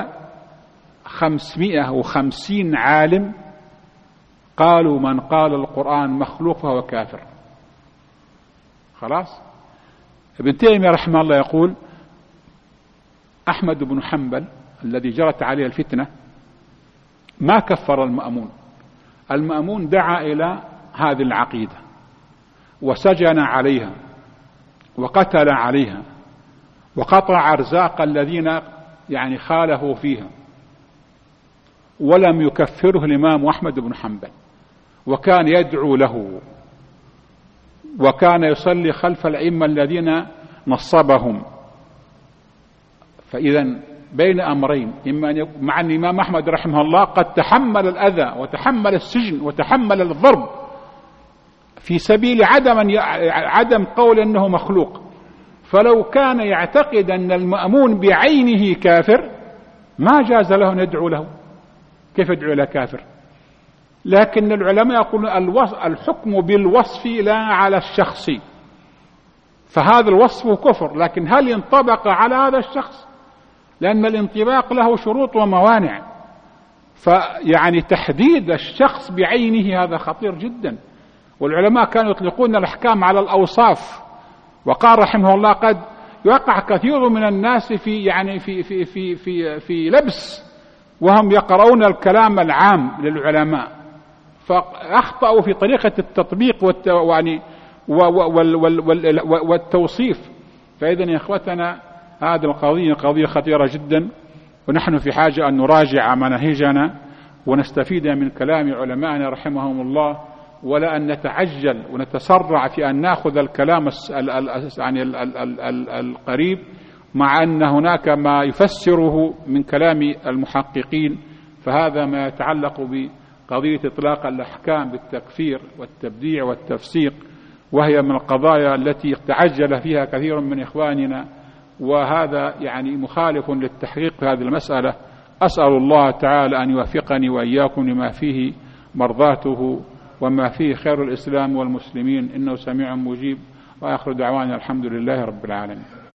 A: 550 عالم قالوا من قال القرآن مخلوق فهو كافر. خلاص. ابن تيمية رحمه الله يقول: أحمد بن حنبل الذي جرت عليه الفتنة ما كفر المأمون. المأمون دعا إلى هذه العقيدة وسجن عليها وقتل عليها وقطع أرزاق الذين يعني خالفوا فيها، ولم يكفره الإمام أحمد بن حنبل، وكان يدعو له وكان يصلي خلف الأئمة الذين نصبهم. فإذا بين أمرين: إما أن مع أن الإمام أحمد رحمه الله قد تحمل الأذى وتحمل السجن وتحمل الضرب في سبيل عدم قول أنه مخلوق، فلو كان يعتقد أن المأمون بعينه كافر ما جاز له أن يدعو له. كيف يدعو إلى كافر؟ لكن العلماء يقولون الحكم بالوصف لا على الشخص، فهذا الوصف كفر، لكن هل ينطبق على هذا الشخص؟ لأن الانطباق له شروط وموانع، فيعني تحديد الشخص بعينه هذا خطير جدا. والعلماء كانوا يطلقون الأحكام على الأوصاف، وقال رحمه الله قد يقع كثير من الناس في لبس وهم يقرؤون الكلام العام للعلماء، فأخطأوا في طريقة التطبيق والتوصيف. فإذن يا إخوتنا هذه القضية قضية خطيرة جدا، ونحن في حاجة أن نراجع مناهجنا ونستفيد من كلام علمائنا رحمهم الله، ولا أن نتعجل ونتسرع في أن نأخذ الكلام القريب، مع أن هناك ما يفسره من كلام المحققين. فهذا ما يتعلق بقضية إطلاق الأحكام بالتكفير والتبديع والتفسيق، وهي من القضايا التي تعجل فيها كثير من إخواننا، وهذا مخالف للتحقيق في هذه المسألة. أسأل الله تعالى أن يوفقني وإياكم لما فيه مرضاته وما فيه خير الإسلام والمسلمين، إنه سميع مجيب. وآخر دعوانا الحمد لله رب العالمين.